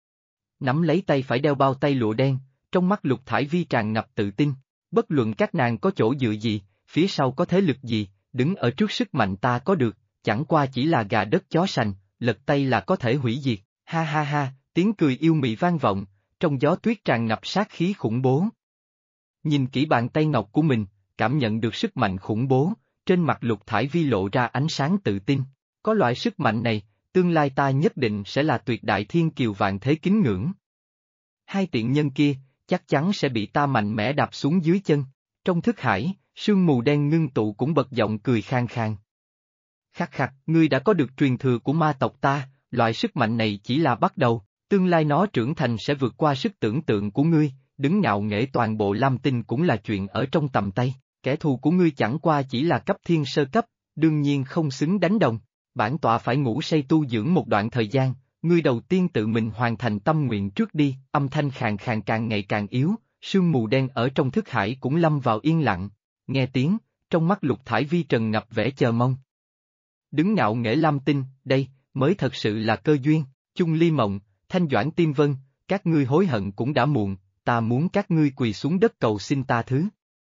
Nắm lấy tay phải đeo bao tay lụa đen, trong mắt Lục Thải Vi tràn ngập tự tin, bất luận các nàng có chỗ dựa gì, phía sau có thế lực gì, đứng ở trước sức mạnh ta có được, chẳng qua chỉ là gà đất chó sành, lật tay là có thể hủy diệt, ha ha ha, tiếng cười yêu mị vang vọng, trong gió tuyết tràn ngập sát khí khủng bố. Nhìn kỹ bàn tay ngọc của mình, cảm nhận được sức mạnh khủng bố, trên mặt Lục Thải Vi lộ ra ánh sáng tự tin, có loại sức mạnh này, tương lai ta nhất định sẽ là tuyệt đại thiên kiều vạn thế kính ngưỡng. Hai tiện nhân kia, chắc chắn sẽ bị ta mạnh mẽ đạp xuống dưới chân. Trong thức hải, sương mù đen ngưng tụ cũng bật giọng cười khang khang. Khắc khắc, ngươi đã có được truyền thừa của ma tộc ta, loại sức mạnh này chỉ là bắt đầu, tương lai nó trưởng thành sẽ vượt qua sức tưởng tượng của ngươi, đứng ngạo nghễ toàn bộ Lam Tinh cũng là chuyện ở trong tầm tay, kẻ thù của ngươi chẳng qua chỉ là cấp thiên sơ cấp, đương nhiên không xứng đánh đồng, bản tọa phải ngủ say tu dưỡng một đoạn thời gian. Ngươi đầu tiên tự mình hoàn thành tâm nguyện trước đi, âm thanh khàn khàn càng ngày càng yếu, sương mù đen ở trong thức hải cũng lâm vào yên lặng, nghe tiếng, trong mắt Lục Thải Vi trần ngập vẻ chờ mong. Đứng ngạo nghễ Lam Tinh, đây, mới thật sự là cơ duyên, Chung Ly Mộng, Thanh Doãn Tiêm Vân, các ngươi hối hận cũng đã muộn, ta muốn các ngươi quỳ xuống đất cầu xin ta thứ.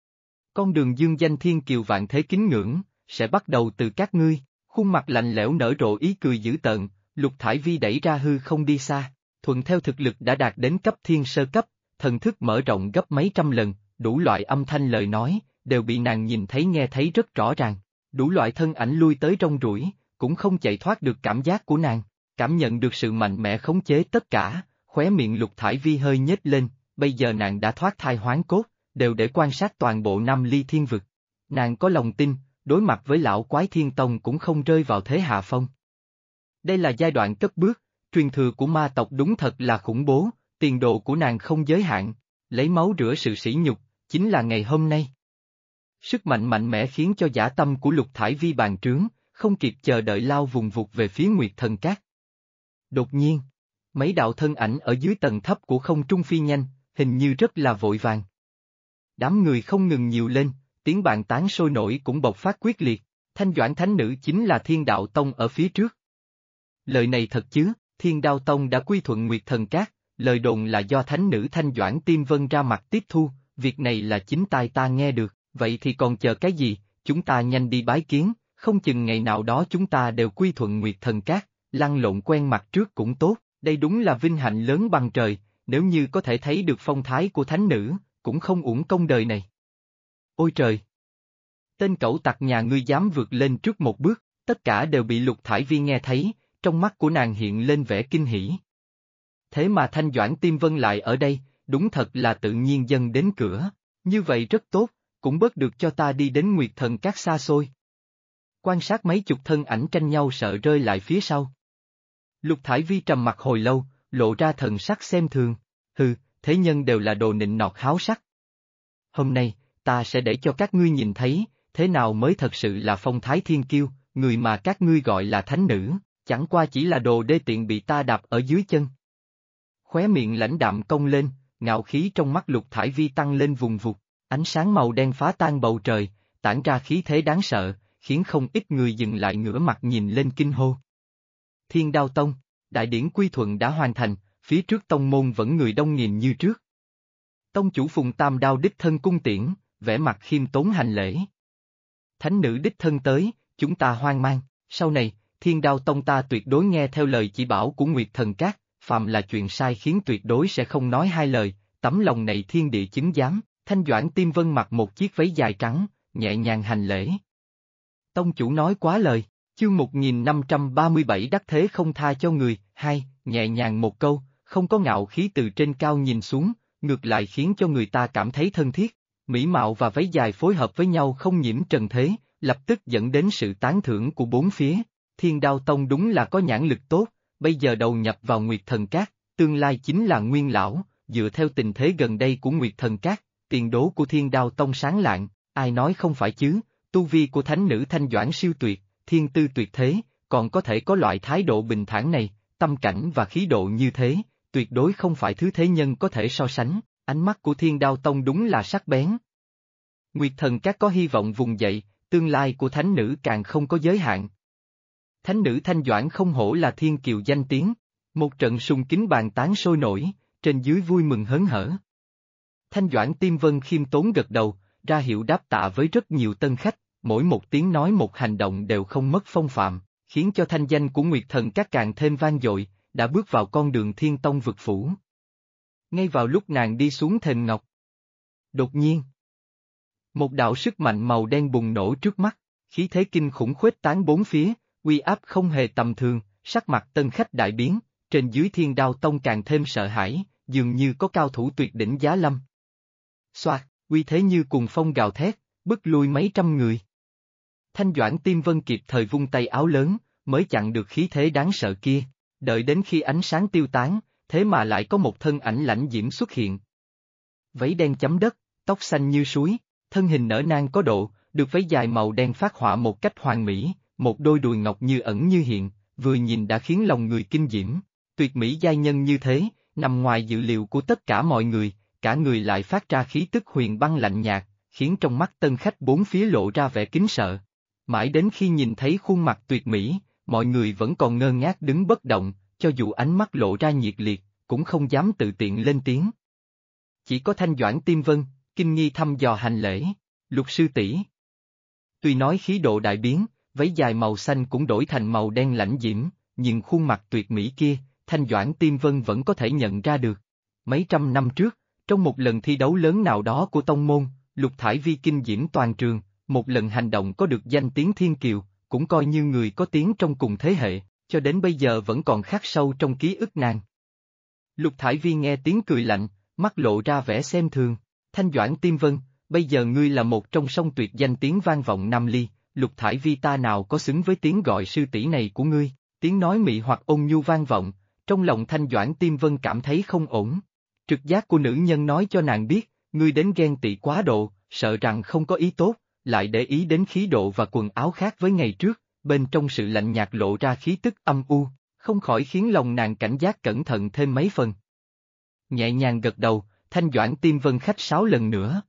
Con đường dương danh thiên kiều vạn thế kính ngưỡng, sẽ bắt đầu từ các ngươi, khuôn mặt lạnh lẽo nở rộ ý cười dữ tợn, Lục Thải Vi đẩy ra hư không đi xa, thuận theo thực lực đã đạt đến cấp thiên sơ cấp, thần thức mở rộng gấp mấy trăm lần, đủ loại âm thanh lời nói, đều bị nàng nhìn thấy nghe thấy rất rõ ràng, đủ loại thân ảnh lui tới rong ruổi, cũng không chạy thoát được cảm giác của nàng, cảm nhận được sự mạnh mẽ khống chế tất cả, khóe miệng Lục Thải Vi hơi nhếch lên, bây giờ nàng đã thoát thai hoán cốt, đều để quan sát toàn bộ Nam Ly Thiên Vực. Nàng có lòng tin, đối mặt với lão quái Thiên Tông cũng không rơi vào thế hạ phong. Đây là giai đoạn cất bước, truyền thừa của ma tộc đúng thật là khủng bố, tiền đồ của nàng không giới hạn, lấy máu rửa sự sỉ nhục, chính là ngày hôm nay. Sức mạnh mạnh mẽ khiến cho dã tâm của Lục Thải Vi bàng trướng, không kịp chờ đợi lao vùng vụt về phía Nguyệt Thần Cát. Đột nhiên, mấy đạo thân ảnh ở dưới tầng thấp của không trung phi nhanh, hình như rất là vội vàng. Đám người không ngừng nhiều lên, tiếng bàn tán sôi nổi cũng bộc phát quyết liệt, Thanh Doãn Thánh Nữ chính là Thiên Đạo Tông ở phía trước. Lời này thật chứ, Thiên Đạo Tông đã quy thuận Nguyệt Thần Cát, lời đồn là do Thánh Nữ Thanh Doãn Tiêm Vân ra mặt tiếp thu, việc này là chính tai ta nghe được, vậy thì còn chờ cái gì, chúng ta nhanh đi bái kiến, không chừng ngày nào đó chúng ta đều quy thuận Nguyệt Thần Cát, lăn lộn quen mặt trước cũng tốt, đây đúng là vinh hạnh lớn bằng trời, nếu như có thể thấy được phong thái của Thánh Nữ, cũng không uổng công đời này. Ôi trời! Tên cẩu tặc nhà ngươi dám vượt lên trước một bước, tất cả đều bị Lục Thải Vi nghe thấy, trong mắt của nàng hiện lên vẻ kinh hỉ. Thế mà Thanh Doãn Tiêm Vân lại ở đây, đúng thật là tự nhiên dâng đến cửa, như vậy rất tốt, cũng bớt được cho ta đi đến Nguyệt Thần Cát xa xôi. Quan sát mấy chục thân ảnh tranh nhau sợ rơi lại phía sau. Lục Thải Vi trầm mặt hồi lâu, lộ ra thần sắc xem thường, hừ, thế nhân đều là đồ nịnh nọt háo sắc. Hôm nay, ta sẽ để cho các ngươi nhìn thấy, thế nào mới thật sự là phong thái thiên kiêu, người mà các ngươi gọi là thánh nữ, chẳng qua chỉ là đồ đê tiện bị ta đạp ở dưới chân. Khóe miệng lãnh đạm cong lên, ngạo khí trong mắt Lục Thải Vi tăng lên vùng vụt, ánh sáng màu đen phá tan bầu trời, tản ra khí thế đáng sợ, khiến không ít người dừng lại ngửa mặt nhìn lên kinh hô. Thiên Đao Tông, đại điển quy thuận đã hoàn thành, phía trước tông môn vẫn người đông nghìn như trước. Tông chủ Phùng Tam Đao đích thân cung tiễn, vẻ mặt khiêm tốn hành lễ. Thánh nữ đích thân tới, chúng ta hoang mang, sau này, Thiên Đao Tông ta tuyệt đối nghe theo lời chỉ bảo của Nguyệt Thần Cát, phàm là chuyện sai khiến tuyệt đối sẽ không nói hai lời, tấm lòng này thiên địa chứng giám, Thanh Doãn Tiêm Vân mặc một chiếc váy dài trắng, nhẹ nhàng hành lễ. Tông chủ nói quá lời, chương 1537 đắc thế không tha cho người, hai, nhẹ nhàng một câu, không có ngạo khí từ trên cao nhìn xuống, ngược lại khiến cho người ta cảm thấy thân thiết, mỹ mạo và váy dài phối hợp với nhau không nhiễm trần thế, lập tức dẫn đến sự tán thưởng của bốn phía. Thiên Đao Tông đúng là có nhãn lực tốt, bây giờ đầu nhập vào Nguyệt Thần Cát, tương lai chính là nguyên lão, dựa theo tình thế gần đây của Nguyệt Thần Cát, tiền đố của Thiên Đao Tông sáng lạng, ai nói không phải chứ, tu vi của thánh nữ Thanh Doãn siêu tuyệt, thiên tư tuyệt thế, còn có thể có loại thái độ bình thản này, tâm cảnh và khí độ như thế, tuyệt đối không phải thứ thế nhân có thể so sánh, ánh mắt của Thiên Đao Tông đúng là sắc bén. Nguyệt Thần Cát có hy vọng vùng dậy, tương lai của thánh nữ càng không có giới hạn. Thánh nữ Thanh Doãn không hổ là thiên kiều danh tiếng, một trận sùng kính bàn tán sôi nổi, trên dưới vui mừng hớn hở. Thanh Doãn Tiêm Vân khiêm tốn gật đầu, ra hiệu đáp tạ với rất nhiều tân khách, mỗi một tiếng nói một hành động đều không mất phong phạm, khiến cho thanh danh của Nguyệt Thần Cát càng thêm vang dội, đã bước vào con đường Thiên Tông vực phủ. Ngay vào lúc nàng đi xuống thềm ngọc. Đột nhiên, một đạo sức mạnh màu đen bùng nổ trước mắt, khí thế kinh khủng khuếch tán bốn phía, uy áp không hề tầm thường, sắc mặt tân khách đại biến, trên dưới Thiên Đao Tông càng thêm sợ hãi, dường như có cao thủ tuyệt đỉnh giá lâm. Xoạt, uy thế như cuồng phong gào thét, bức lui mấy trăm người. Thanh Doãn Tiêm Vân kịp thời vung tay áo lớn, mới chặn được khí thế đáng sợ kia, đợi đến khi ánh sáng tiêu tán, thế mà lại có một thân ảnh lãnh diễm xuất hiện. Váy đen chấm đất, tóc xanh như suối, thân hình nở nang có độ, được váy dài màu đen phác họa một cách hoàn mỹ, một đôi đùi ngọc như ẩn như hiện, vừa nhìn đã khiến lòng người kinh diễm. Tuyệt mỹ giai nhân như thế, nằm ngoài dự liệu của tất cả mọi người, cả người lại phát ra khí tức huyền băng lạnh nhạt, khiến trong mắt tân khách bốn phía lộ ra vẻ kính sợ. Mãi đến khi nhìn thấy khuôn mặt tuyệt mỹ, mọi người vẫn còn ngơ ngác đứng bất động, cho dù ánh mắt lộ ra nhiệt liệt, cũng không dám tự tiện lên tiếng. Chỉ có Thanh Doãn Tiêm Vân, kinh nghi thăm dò hành lễ, Lục sư tỷ. Tuy nói khí độ đại biến, váy dài màu xanh cũng đổi thành màu đen lãnh diễm, nhưng khuôn mặt tuyệt mỹ kia, Thanh Doãn Tiêm Vân vẫn có thể nhận ra được. Mấy trăm năm trước, trong một lần thi đấu lớn nào đó của tông môn, Lục Thải Vi kinh diễm toàn trường, một lần hành động có được danh tiếng thiên kiều, cũng coi như người có tiếng trong cùng thế hệ, cho đến bây giờ vẫn còn khắc sâu trong ký ức nàng. Lục Thải Vi nghe tiếng cười lạnh, mắt lộ ra vẻ xem thường. Thanh Doãn Tiêm Vân, bây giờ ngươi là một trong song tuyệt danh tiếng vang vọng Nam Ly, Lục Thải Vi ta nào có xứng với tiếng gọi sư tỷ này của ngươi, tiếng nói mị hoặc ôn nhu vang vọng, trong lòng Thanh Doãn Tiêm Vân cảm thấy không ổn. Trực giác của nữ nhân nói cho nàng biết, ngươi đến ghen tị quá độ, sợ rằng không có ý tốt, lại để ý đến khí độ và quần áo khác với ngày trước, bên trong sự lạnh nhạt lộ ra khí tức âm u, không khỏi khiến lòng nàng cảnh giác cẩn thận thêm mấy phần. Nhẹ nhàng gật đầu, Thanh Doãn Tiêm Vân khách sáo lần nữa.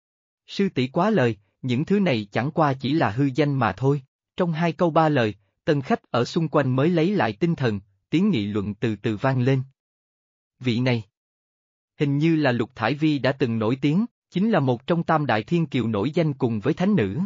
Sư tỷ quá lời, những thứ này chẳng qua chỉ là hư danh mà thôi. Trong hai câu ba lời, tân khách ở xung quanh mới lấy lại tinh thần, tiếng nghị luận từ từ vang lên. Vị này, hình như là Lục Thải Vi đã từng nổi tiếng, chính là một trong tam đại thiên kiều nổi danh cùng với thánh nữ.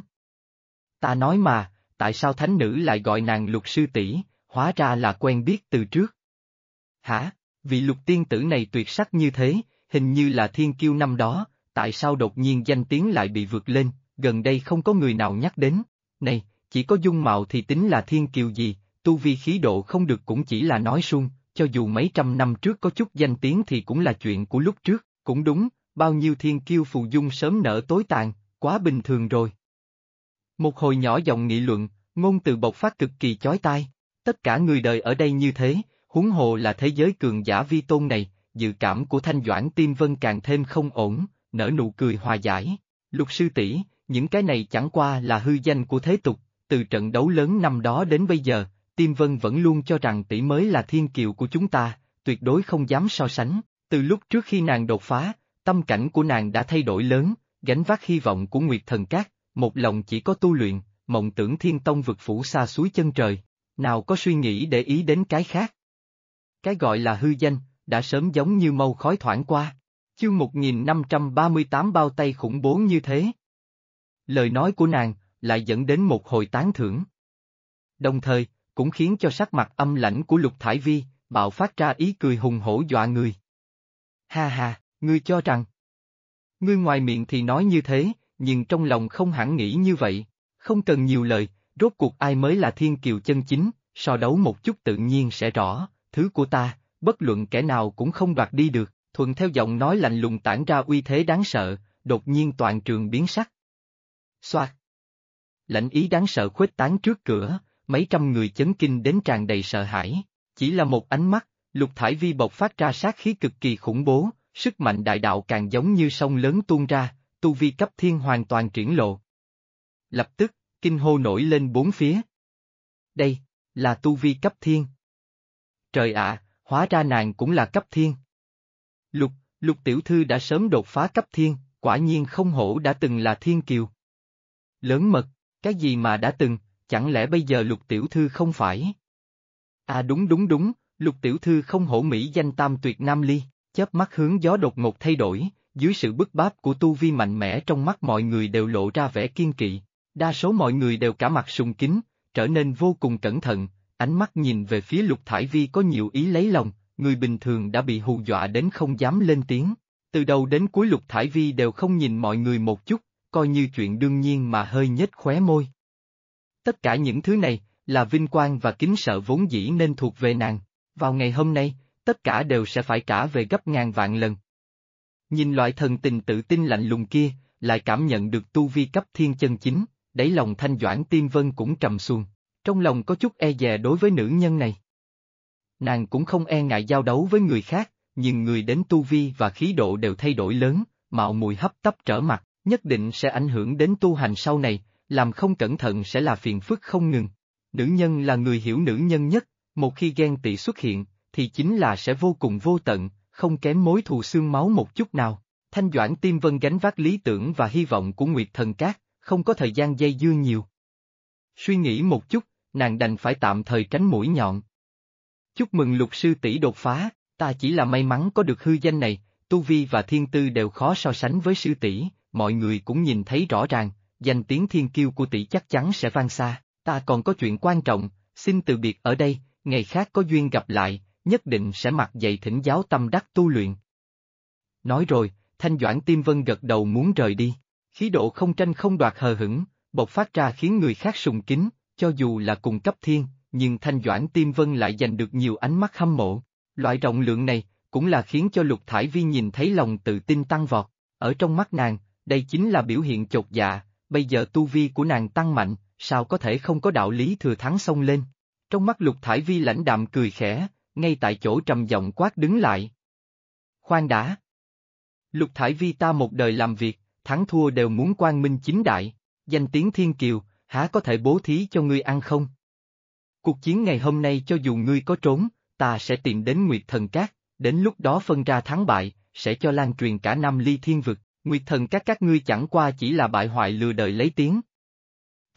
Ta nói mà, tại sao thánh nữ lại gọi nàng Lục sư tỷ, hóa ra là quen biết từ trước. Hả, vị Lục tiên tử này tuyệt sắc như thế, hình như là thiên kiêu năm đó, tại sao đột nhiên danh tiếng lại bị vượt lên, gần đây không có người nào nhắc đến. Này, chỉ có dung mạo thì tính là thiên kiều gì, tu vi khí độ không được cũng chỉ là nói suông, cho dù mấy trăm năm trước có chút danh tiếng thì cũng là chuyện của lúc trước, cũng đúng, bao nhiêu thiên kiêu phù dung sớm nở tối tàn, quá bình thường rồi. Một hồi nhỏ giọng nghị luận, ngôn từ bộc phát cực kỳ chói tai, tất cả người đời ở đây như thế, huống hồ là thế giới cường giả vi tôn này, dự cảm của Thanh Doãn Tiêm Vân càng thêm không ổn, nở nụ cười hòa giải. Lục sư tỷ, những cái này chẳng qua là hư danh của thế tục, từ trận đấu lớn năm đó đến bây giờ, Tiêm Vân vẫn luôn cho rằng tỷ mới là thiên kiều của chúng ta, tuyệt đối không dám so sánh. Từ lúc trước khi nàng đột phá, tâm cảnh của nàng đã thay đổi lớn, gánh vác hy vọng của Nguyệt Thần Các, một lòng chỉ có tu luyện, mộng tưởng thiên tông vực phủ xa suối chân trời, nào có suy nghĩ để ý đến cái khác. Cái gọi là hư danh, đã sớm giống như mâu khói thoảng qua. Chương 1538 bao tay khủng bố như thế. Lời nói của nàng, lại dẫn đến một hồi tán thưởng. Đồng thời, cũng khiến cho sắc mặt âm lãnh của Lục Thải Vi, bạo phát ra ý cười hùng hổ dọa người. Ha ha, ngươi cho rằng. Ngươi ngoài miệng thì nói như thế, nhưng trong lòng không hẳn nghĩ như vậy, không cần nhiều lời, rốt cuộc ai mới là thiên kiều chân chính, so đấu một chút tự nhiên sẽ rõ, thứ của ta, bất luận kẻ nào cũng không đoạt đi được. Thuận theo giọng nói lạnh lùng tản ra uy thế đáng sợ, đột nhiên toàn trường biến sắc. Xoạt. Lãnh ý đáng sợ khuếch tán trước cửa, mấy trăm người chấn kinh đến tràn đầy sợ hãi. Chỉ là một ánh mắt, Lục Thải Vi bộc phát ra sát khí cực kỳ khủng bố, sức mạnh đại đạo càng giống như sông lớn tuôn ra, tu vi cấp thiên hoàn toàn triển lộ. Lập tức, kinh hô nổi lên bốn phía. Đây, là tu vi cấp thiên. Trời ạ, hóa ra nàng cũng là cấp thiên. Lục tiểu thư đã sớm đột phá cấp thiên, quả nhiên không hổ đã từng là thiên kiều. Lớn mật, cái gì mà đã từng, chẳng lẽ bây giờ Lục tiểu thư không phải? À đúng, Lục tiểu thư không hổ mỹ danh tam tuyệt Nam Ly, chớp mắt hướng gió đột ngột thay đổi, dưới sự bức báp của tu vi mạnh mẽ trong mắt mọi người đều lộ ra vẻ kiên kỵ, đa số mọi người đều cả mặt sùng kính, trở nên vô cùng cẩn thận, ánh mắt nhìn về phía Lục Thải Vi có nhiều ý lấy lòng. Người bình thường đã bị hù dọa đến không dám lên tiếng, từ đầu đến cuối Lục Thải Vi đều không nhìn mọi người một chút, coi như chuyện đương nhiên mà hơi nhếch khóe môi. Tất cả những thứ này, là vinh quang và kính sợ vốn dĩ nên thuộc về nàng, vào ngày hôm nay, tất cả đều sẽ phải trả về gấp ngàn vạn lần. Nhìn loại thần tình tự tin lạnh lùng kia, lại cảm nhận được tu vi cấp thiên chân chính, đáy lòng Thanh Doãn Tiêm Vân cũng trầm xuống, trong lòng có chút e dè đối với nữ nhân này. Nàng cũng không e ngại giao đấu với người khác, nhưng người đến tu vi và khí độ đều thay đổi lớn, mạo muội hấp tấp trở mặt, nhất định sẽ ảnh hưởng đến tu hành sau này, làm không cẩn thận sẽ là phiền phức không ngừng. Nữ nhân là người hiểu nữ nhân nhất, một khi ghen tị xuất hiện, thì chính là sẽ vô cùng vô tận, không kém mối thù xương máu một chút nào. Thanh Doãn Tiêm Vân gánh vác lý tưởng và hy vọng của Nguyệt Thần Các, không có thời gian dây dưa nhiều. Suy nghĩ một chút, nàng đành phải tạm thời tránh mũi nhọn. Chúc mừng Lục sư tỷ đột phá, ta chỉ là may mắn có được hư danh này, tu vi và thiên tư đều khó so sánh với sư tỷ, mọi người cũng nhìn thấy rõ ràng, danh tiếng thiên kiêu của tỷ chắc chắn sẽ vang xa, ta còn có chuyện quan trọng, xin từ biệt ở đây, ngày khác có duyên gặp lại, nhất định sẽ mặc dày thỉnh giáo tâm đắc tu luyện. Nói rồi, Thanh Doãn Tiêm Vân gật đầu muốn rời đi, khí độ không tranh không đoạt hờ hững, bộc phát ra khiến người khác sùng kính, cho dù là cùng cấp thiên, nhưng Thanh Doãn Tiêm Vân lại giành được nhiều ánh mắt hâm mộ. Loại rộng lượng này, cũng là khiến cho Lục Thải Vi nhìn thấy lòng tự tin tăng vọt, ở trong mắt nàng, đây chính là biểu hiện chột dạ, bây giờ tu vi của nàng tăng mạnh, sao có thể không có đạo lý thừa thắng xông lên. Trong mắt Lục Thải Vi lãnh đạm cười khẽ, ngay tại chỗ trầm giọng quát đứng lại. Khoan đã! Lục Thải Vi ta một đời làm việc, thắng thua đều muốn quang minh chính đại, danh tiếng thiên kiều, há có thể bố thí cho ngươi ăn không? Cuộc chiến ngày hôm nay cho dù ngươi có trốn, ta sẽ tìm đến Nguyệt Thần Các, đến lúc đó phân ra thắng bại, sẽ cho lan truyền cả Nam Ly Thiên Vực, Nguyệt Thần Các ngươi chẳng qua chỉ là bại hoại lừa đời lấy tiếng. T.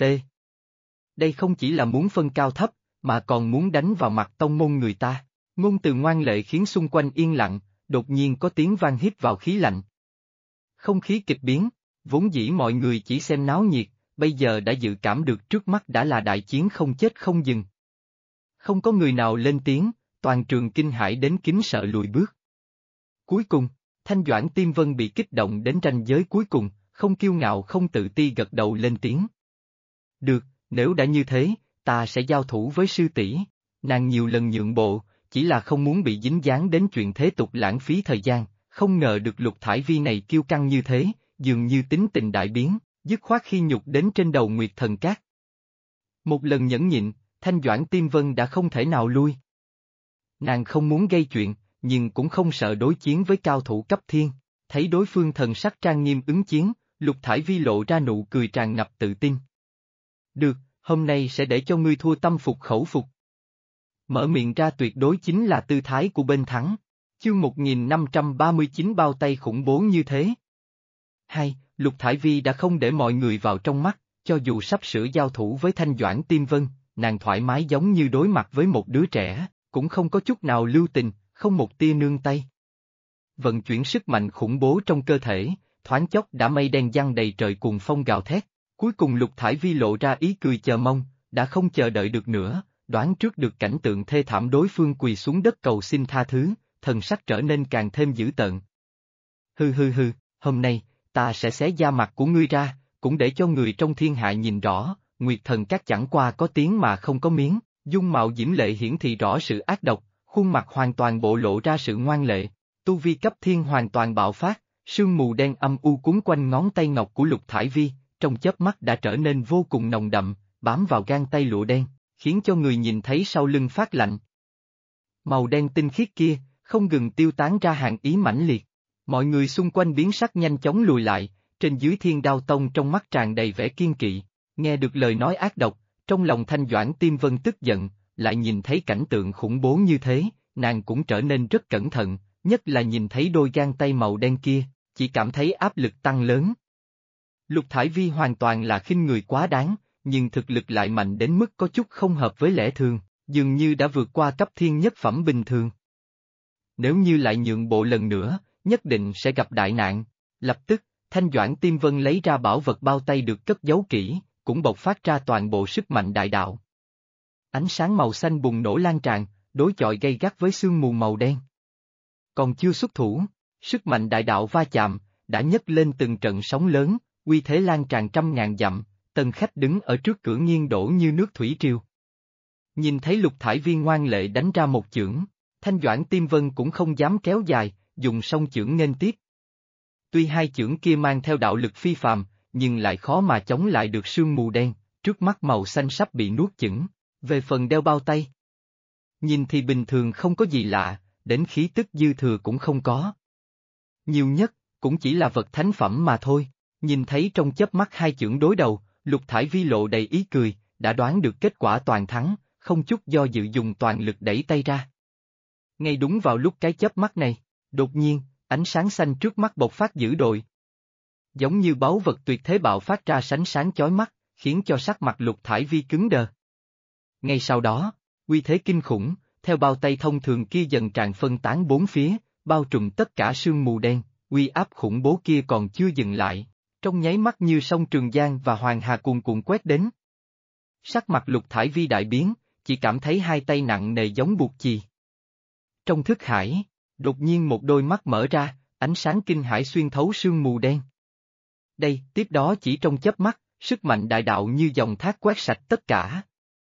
Đây không chỉ là muốn phân cao thấp, mà còn muốn đánh vào mặt tông môn người ta. Ngôn từ ngoan lệ khiến xung quanh yên lặng, đột nhiên có tiếng vang hít vào khí lạnh. Không khí kịch biến, vốn dĩ mọi người chỉ xem náo nhiệt, bây giờ đã dự cảm được trước mắt đã là đại chiến không chết không dừng. Không có người nào lên tiếng, toàn trường kinh hãi đến kính sợ lùi bước. Cuối cùng, Thanh Doãn Tiêm Vân bị kích động đến ranh giới cuối cùng, không kiêu ngạo không tự ti gật đầu lên tiếng. Được, nếu đã như thế, ta sẽ giao thủ với sư tỷ. Nàng nhiều lần nhượng bộ, chỉ là không muốn bị dính dáng đến chuyện thế tục lãng phí thời gian, không ngờ được Lục Thải Vi này kiêu căng như thế, dường như tính tình đại biến, dứt khoát khi nhục đến trên đầu Nguyệt Thần Các. Một lần nhẫn nhịn, Thanh Doãn Tiêm Vân đã không thể nào lui. Nàng không muốn gây chuyện, nhưng cũng không sợ đối chiến với cao thủ cấp thiên, thấy đối phương thần sắc trang nghiêm ứng chiến, Lục Thải Vi lộ ra nụ cười tràn ngập tự tin. Được, hôm nay sẽ để cho ngươi thua tâm phục khẩu phục. Mở miệng ra tuyệt đối chính là tư thái của bên thắng. Chương 1539 bao tay khủng bố như thế. Hay, Lục Thải Vi đã không để mọi người vào trong mắt, cho dù sắp sửa giao thủ với Thanh Doãn Tiêm Vân, nàng thoải mái giống như đối mặt với một đứa trẻ, cũng không có chút nào lưu tình, không một tia nương tay. Vận chuyển sức mạnh khủng bố trong cơ thể, thoáng chốc đã mây đen giăng đầy trời cuồng phong gào thét, cuối cùng Lục Thải Vi lộ ra ý cười chờ mong, đã không chờ đợi được nữa, đoán trước được cảnh tượng thê thảm đối phương quỳ xuống đất cầu xin tha thứ, thần sắc trở nên càng thêm dữ tợn. Hừ, hôm nay, ta sẽ xé da mặt của ngươi ra, cũng để cho người trong thiên hạ nhìn rõ, Nguyệt Thần Các chẳng qua có tiếng mà không có miếng, dung mạo diễm lệ hiển thị rõ sự ác độc, khuôn mặt hoàn toàn bộ lộ ra sự ngoan lệ, tu vi cấp thiên hoàn toàn bạo phát, sương mù đen âm u cuốn quanh ngón tay ngọc của Lục Thải Vi, trong chớp mắt đã trở nên vô cùng nồng đậm, bám vào gang tay lụa đen, khiến cho người nhìn thấy sau lưng phát lạnh. Màu đen tinh khiết kia, không ngừng tiêu tán ra hàng ý mãnh liệt. Mọi người xung quanh biến sắc nhanh chóng lùi lại, trên dưới Thiên Đao Tông trong mắt tràn đầy vẻ kiên kỵ, nghe được lời nói ác độc, trong lòng Thanh Doãn Tiêm Vân tức giận, lại nhìn thấy cảnh tượng khủng bố như thế, nàng cũng trở nên rất cẩn thận, nhất là nhìn thấy đôi gang tay màu đen kia, chỉ cảm thấy áp lực tăng lớn. Lục Thải Vi hoàn toàn là khinh người quá đáng, nhưng thực lực lại mạnh đến mức có chút không hợp với lẽ thường, dường như đã vượt qua cấp thiên nhất phẩm bình thường. Nếu như lại nhượng bộ lần nữa, nhất định sẽ gặp đại nạn. Lập tức, Thanh Doãn Tiêm Vân lấy ra bảo vật bao tay được cất giấu kỹ, cũng bộc phát ra toàn bộ sức mạnh đại đạo. Ánh sáng màu xanh bùng nổ lan tràn, đối chọi gay gắt với sương mù màu đen. Còn chưa xuất thủ, sức mạnh đại đạo va chạm, đã nhấc lên từng trận sóng lớn, uy thế lan tràn trăm ngàn dặm, tân khách đứng ở trước cửa nghiêng đổ như nước thủy triều. Nhìn thấy Lục Thải Vi ngoan lệ đánh ra một chưởng, Thanh Doãn Tiêm Vân cũng không dám kéo dài, dùng song chưởng nghênh tiếp. Tuy hai chưởng kia mang theo đạo lực phi phàm, nhưng lại khó mà chống lại được sương mù đen, trước mắt màu xanh sắp bị nuốt chửng. Về phần đeo bao tay, nhìn thì bình thường không có gì lạ, đến khí tức dư thừa cũng không có. Nhiều nhất, cũng chỉ là vật thánh phẩm mà thôi. Nhìn thấy trong chớp mắt hai chưởng đối đầu, Lục Thải Vi lộ đầy ý cười, đã đoán được kết quả toàn thắng, không chút do dự dùng toàn lực đẩy tay ra. Ngay đúng vào lúc cái chớp mắt này, đột nhiên, ánh sáng xanh trước mắt bộc phát dữ dội. Giống như báu vật tuyệt thế bạo phát ra sánh sáng chói mắt, khiến cho sắc mặt Lục Thải Vi cứng đờ. Ngay sau đó, uy thế kinh khủng, theo bao tay thông thường kia dần tràn phân tán bốn phía, bao trùm tất cả sương mù đen, uy áp khủng bố kia còn chưa dừng lại, trong nháy mắt như sông Trường Giang và Hoàng Hà cuồn cuộn quét đến. Sắc mặt Lục Thải Vi đại biến, chỉ cảm thấy hai tay nặng nề giống buộc chì. Trong thức hải, đột nhiên một đôi mắt mở ra, ánh sáng kinh hãi xuyên thấu sương mù đen. Đây, tiếp đó chỉ trong chớp mắt, sức mạnh đại đạo như dòng thác quét sạch tất cả.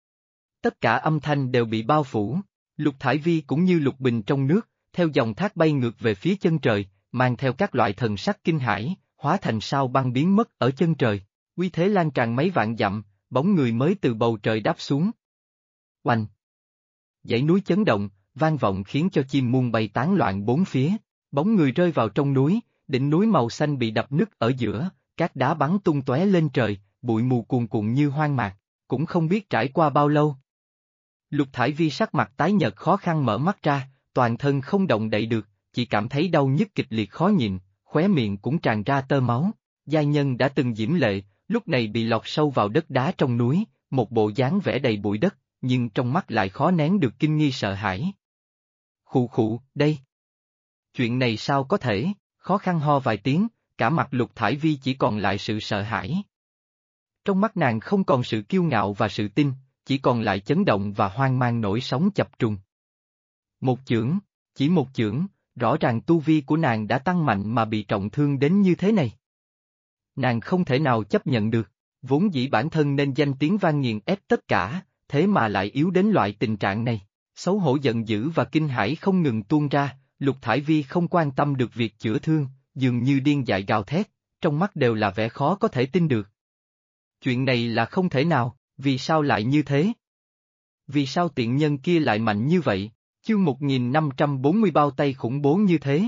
Tất cả âm thanh đều bị bao phủ, Lục Thải Vi cũng như lục bình trong nước, theo dòng thác bay ngược về phía chân trời, mang theo các loại thần sắc kinh hãi, hóa thành sao băng biến mất ở chân trời, uy thế lan tràn mấy vạn dặm, bóng người mới từ bầu trời đáp xuống. Oanh! Dãy núi chấn động, vang vọng khiến cho chim muôn bay tán loạn bốn phía, bóng người rơi vào trong núi, đỉnh núi màu xanh bị đập nứt ở giữa, các đá bắn tung tóe lên trời, bụi mù cuồn cuộn như hoang mạc, cũng không biết trải qua bao lâu. Lục Thải Vi sắc mặt tái nhợt khó khăn mở mắt ra, toàn thân không động đậy được, chỉ cảm thấy đau nhức kịch liệt khó nhịn, khóe miệng cũng tràn ra tơ máu. Giai nhân đã từng diễm lệ, lúc này bị lọt sâu vào đất đá trong núi, một bộ dáng vẻ đầy bụi đất, nhưng trong mắt lại khó nén được kinh nghi sợ hãi. Khụ khụ, đây. Chuyện này sao có thể, khó khăn ho vài tiếng, cả mặt Lục Thải Vi chỉ còn lại sự sợ hãi. Trong mắt nàng không còn sự kiêu ngạo và sự tin, chỉ còn lại chấn động và hoang mang nổi sóng chập trùng. Một chưởng, chỉ một chưởng, rõ ràng tu vi của nàng đã tăng mạnh mà bị trọng thương đến như thế này. Nàng không thể nào chấp nhận được, vốn dĩ bản thân nên danh tiếng vang nghiền ép tất cả, thế mà lại yếu đến loại tình trạng này. Xấu hổ giận dữ và kinh hãi không ngừng tuôn ra, Lục Thải Vi không quan tâm được việc chữa thương, dường như điên dại gào thét, trong mắt đều là vẻ khó có thể tin được. Chuyện này là không thể nào, vì sao lại như thế? Vì sao tiện nhân kia lại mạnh như vậy, chương 1540 bao tay khủng bố như thế?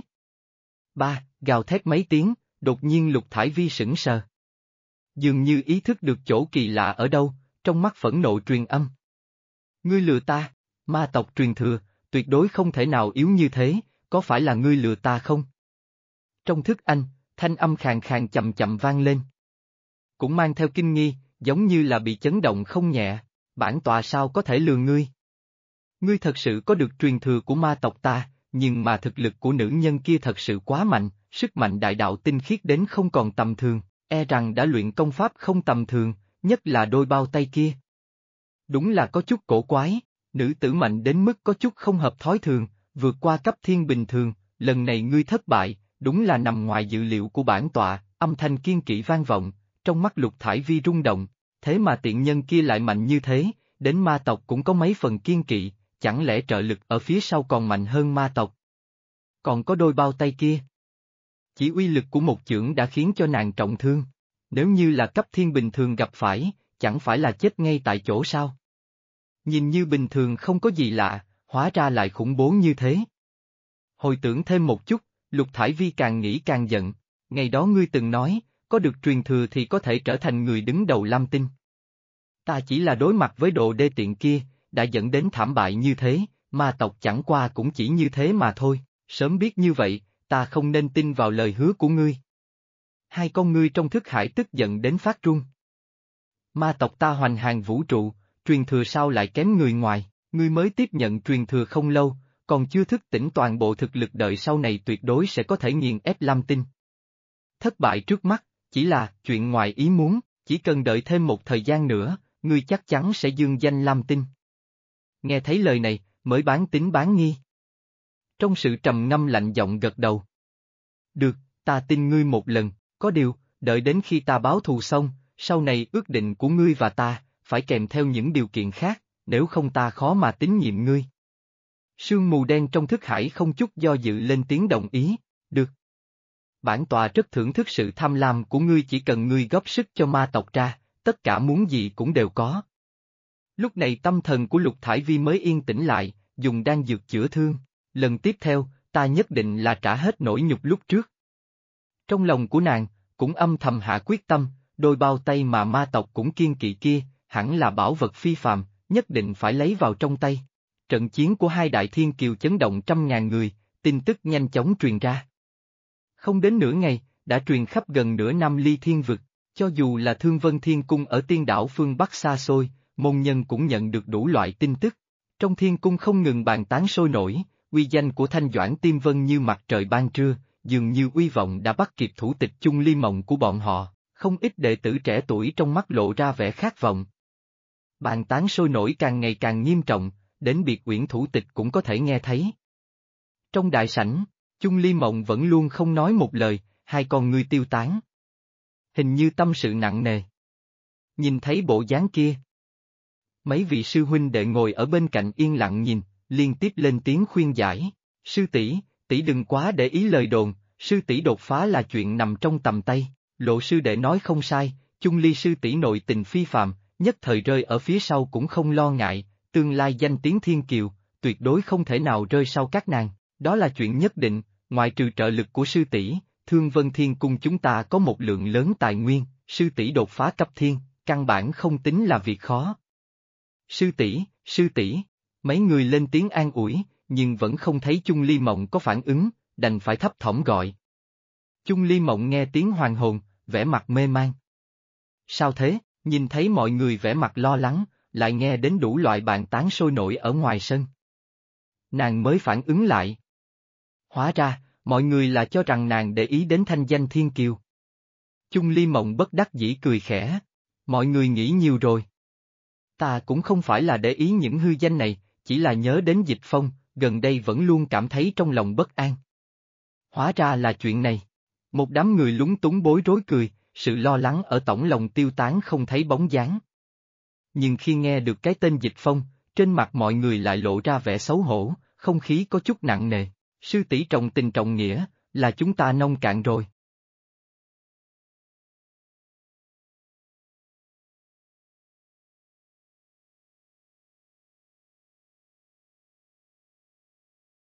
Gào thét mấy tiếng, đột nhiên Lục Thải Vi sững sờ. Dường như ý thức được chỗ kỳ lạ ở đâu, trong mắt phẫn nộ truyền âm. Ngươi lừa ta, ma tộc truyền thừa, tuyệt đối không thể nào yếu như thế, có phải là ngươi lừa ta không? Trong thức anh, thanh âm khàn khàn chậm chậm vang lên. Cũng mang theo kinh nghi, giống như là bị chấn động không nhẹ, bản tọa sao có thể lừa ngươi? Ngươi thật sự có được truyền thừa của ma tộc ta, nhưng mà thực lực của nữ nhân kia thật sự quá mạnh, sức mạnh đại đạo tinh khiết đến không còn tầm thường, e rằng đã luyện công pháp không tầm thường, nhất là đôi bao tay kia. Đúng là có chút cổ quái, nữ tử mạnh đến mức có chút không hợp thói thường, vượt qua cấp thiên bình thường, lần này ngươi thất bại, đúng là nằm ngoài dự liệu của bản tọa, âm thanh kiên kỵ vang vọng, trong mắt Lục Thải Vi rung động, thế mà tiện nhân kia lại mạnh như thế, đến ma tộc cũng có mấy phần kiên kỵ, chẳng lẽ trợ lực ở phía sau còn mạnh hơn ma tộc? Còn có đôi bao tay kia. Chỉ uy lực của một chưởng đã khiến cho nàng trọng thương, nếu như là cấp thiên bình thường gặp phải, chẳng phải là chết ngay tại chỗ sao? Nhìn như bình thường không có gì lạ, hóa ra lại khủng bố như thế. Hồi tưởng thêm một chút, Lục Thải Vi càng nghĩ càng giận, ngày đó ngươi từng nói, có được truyền thừa thì có thể trở thành người đứng đầu Lam Tinh. Ta chỉ là đối mặt với đồ đê tiện kia, đã dẫn đến thảm bại như thế, ma tộc chẳng qua cũng chỉ như thế mà thôi, sớm biết như vậy, ta không nên tin vào lời hứa của ngươi. Hai con ngươi trong thức hải tức giận đến phát run. Ma tộc ta hoành hành vũ trụ, truyền thừa sao lại kém người ngoài, ngươi mới tiếp nhận truyền thừa không lâu, còn chưa thức tỉnh toàn bộ thực lực đợi sau này tuyệt đối sẽ có thể nghiền ép Lam Tinh. Thất bại trước mắt, chỉ là chuyện ngoài ý muốn, chỉ cần đợi thêm một thời gian nữa, ngươi chắc chắn sẽ dương danh Lam Tinh. Nghe thấy lời này, mới bán tín bán nghi. Trong sự trầm ngâm lạnh giọng gật đầu. Được, ta tin ngươi một lần, có điều, đợi đến khi ta báo thù xong, sau này ước định của ngươi và ta, phải kèm theo những điều kiện khác, nếu không ta khó mà tín nhiệm ngươi. Sương mù đen trong thức hải không chút do dự lên tiếng đồng ý, được. Bản tọa rất thưởng thức sự tham lam của ngươi, chỉ cần ngươi góp sức cho ma tộc ra, tất cả muốn gì cũng đều có. Lúc này tâm thần của Lục Thải Vi mới yên tĩnh lại, dùng đan dược chữa thương, lần tiếp theo, ta nhất định là trả hết nỗi nhục lúc trước. Trong lòng của nàng, cũng âm thầm hạ quyết tâm, đôi bao tay mà ma tộc cũng kiên kỵ kia, hẳn là bảo vật phi phàm, nhất định phải lấy vào trong tay. Trận chiến của hai đại thiên kiều chấn động trăm ngàn người, tin tức nhanh chóng truyền ra. Không đến nửa ngày, đã truyền khắp gần nửa năm ly thiên vực, cho dù là Thương Vân Thiên Cung ở tiên đảo phương Bắc xa xôi, môn nhân cũng nhận được đủ loại tin tức. Trong thiên cung không ngừng bàn tán sôi nổi, uy danh của Thanh Doãn Tiêm Vân như mặt trời ban trưa, dường như uy vọng đã bắt kịp thủ tịch Chung Ly Mộng của bọn họ, không ít đệ tử trẻ tuổi trong mắt lộ ra vẻ khát vọng. Bàn tán sôi nổi càng ngày càng nghiêm trọng, đến biệt uyển thủ tịch cũng có thể nghe thấy. Trong đại sảnh, Chung Ly Mộng vẫn luôn không nói một lời, hai con ngươi tiêu tán. Hình như tâm sự nặng nề. Nhìn thấy bộ dáng kia. Mấy vị sư huynh đệ ngồi ở bên cạnh yên lặng nhìn, liên tiếp lên tiếng khuyên giải. Sư tỷ, tỷ đừng quá để ý lời đồn, sư tỷ đột phá là chuyện nằm trong tầm tay. Lộ sư đệ nói không sai, Chung Ly sư tỷ nội tình phi phàm, nhất thời rơi ở phía sau cũng không lo ngại, tương lai danh tiếng thiên kiều, tuyệt đối không thể nào rơi sau các nàng, đó là chuyện nhất định, ngoại trừ trợ lực của sư tỷ, Thương Vân Thiên Cung chúng ta có một lượng lớn tài nguyên, sư tỷ đột phá cấp thiên, căn bản không tính là việc khó. Sư tỷ, mấy người lên tiếng an ủi, nhưng vẫn không thấy Chung Ly Mộng có phản ứng, đành phải thấp thỏm gọi. Chung Ly Mộng nghe tiếng hoàng hồn, vẻ mặt mê man. Sao thế, nhìn thấy mọi người vẻ mặt lo lắng, lại nghe đến đủ loại bàn tán sôi nổi ở ngoài sân. Nàng mới phản ứng lại. Hóa ra, mọi người là cho rằng nàng để ý đến thanh danh thiên kiều. Chung Ly Mộng bất đắc dĩ cười khẽ. Mọi người nghĩ nhiều rồi. Ta cũng không phải là để ý những hư danh này, chỉ là nhớ đến Dịch Phong, gần đây vẫn luôn cảm thấy trong lòng bất an. Hóa ra là chuyện này. Một đám người lúng túng bối rối cười, sự lo lắng ở tổng lòng tiêu tán không thấy bóng dáng. Nhưng khi nghe được cái tên Dịch Phong, trên mặt mọi người lại lộ ra vẻ xấu hổ, không khí có chút nặng nề. Sư tỷ trọng tình trọng nghĩa, là chúng ta nông cạn rồi.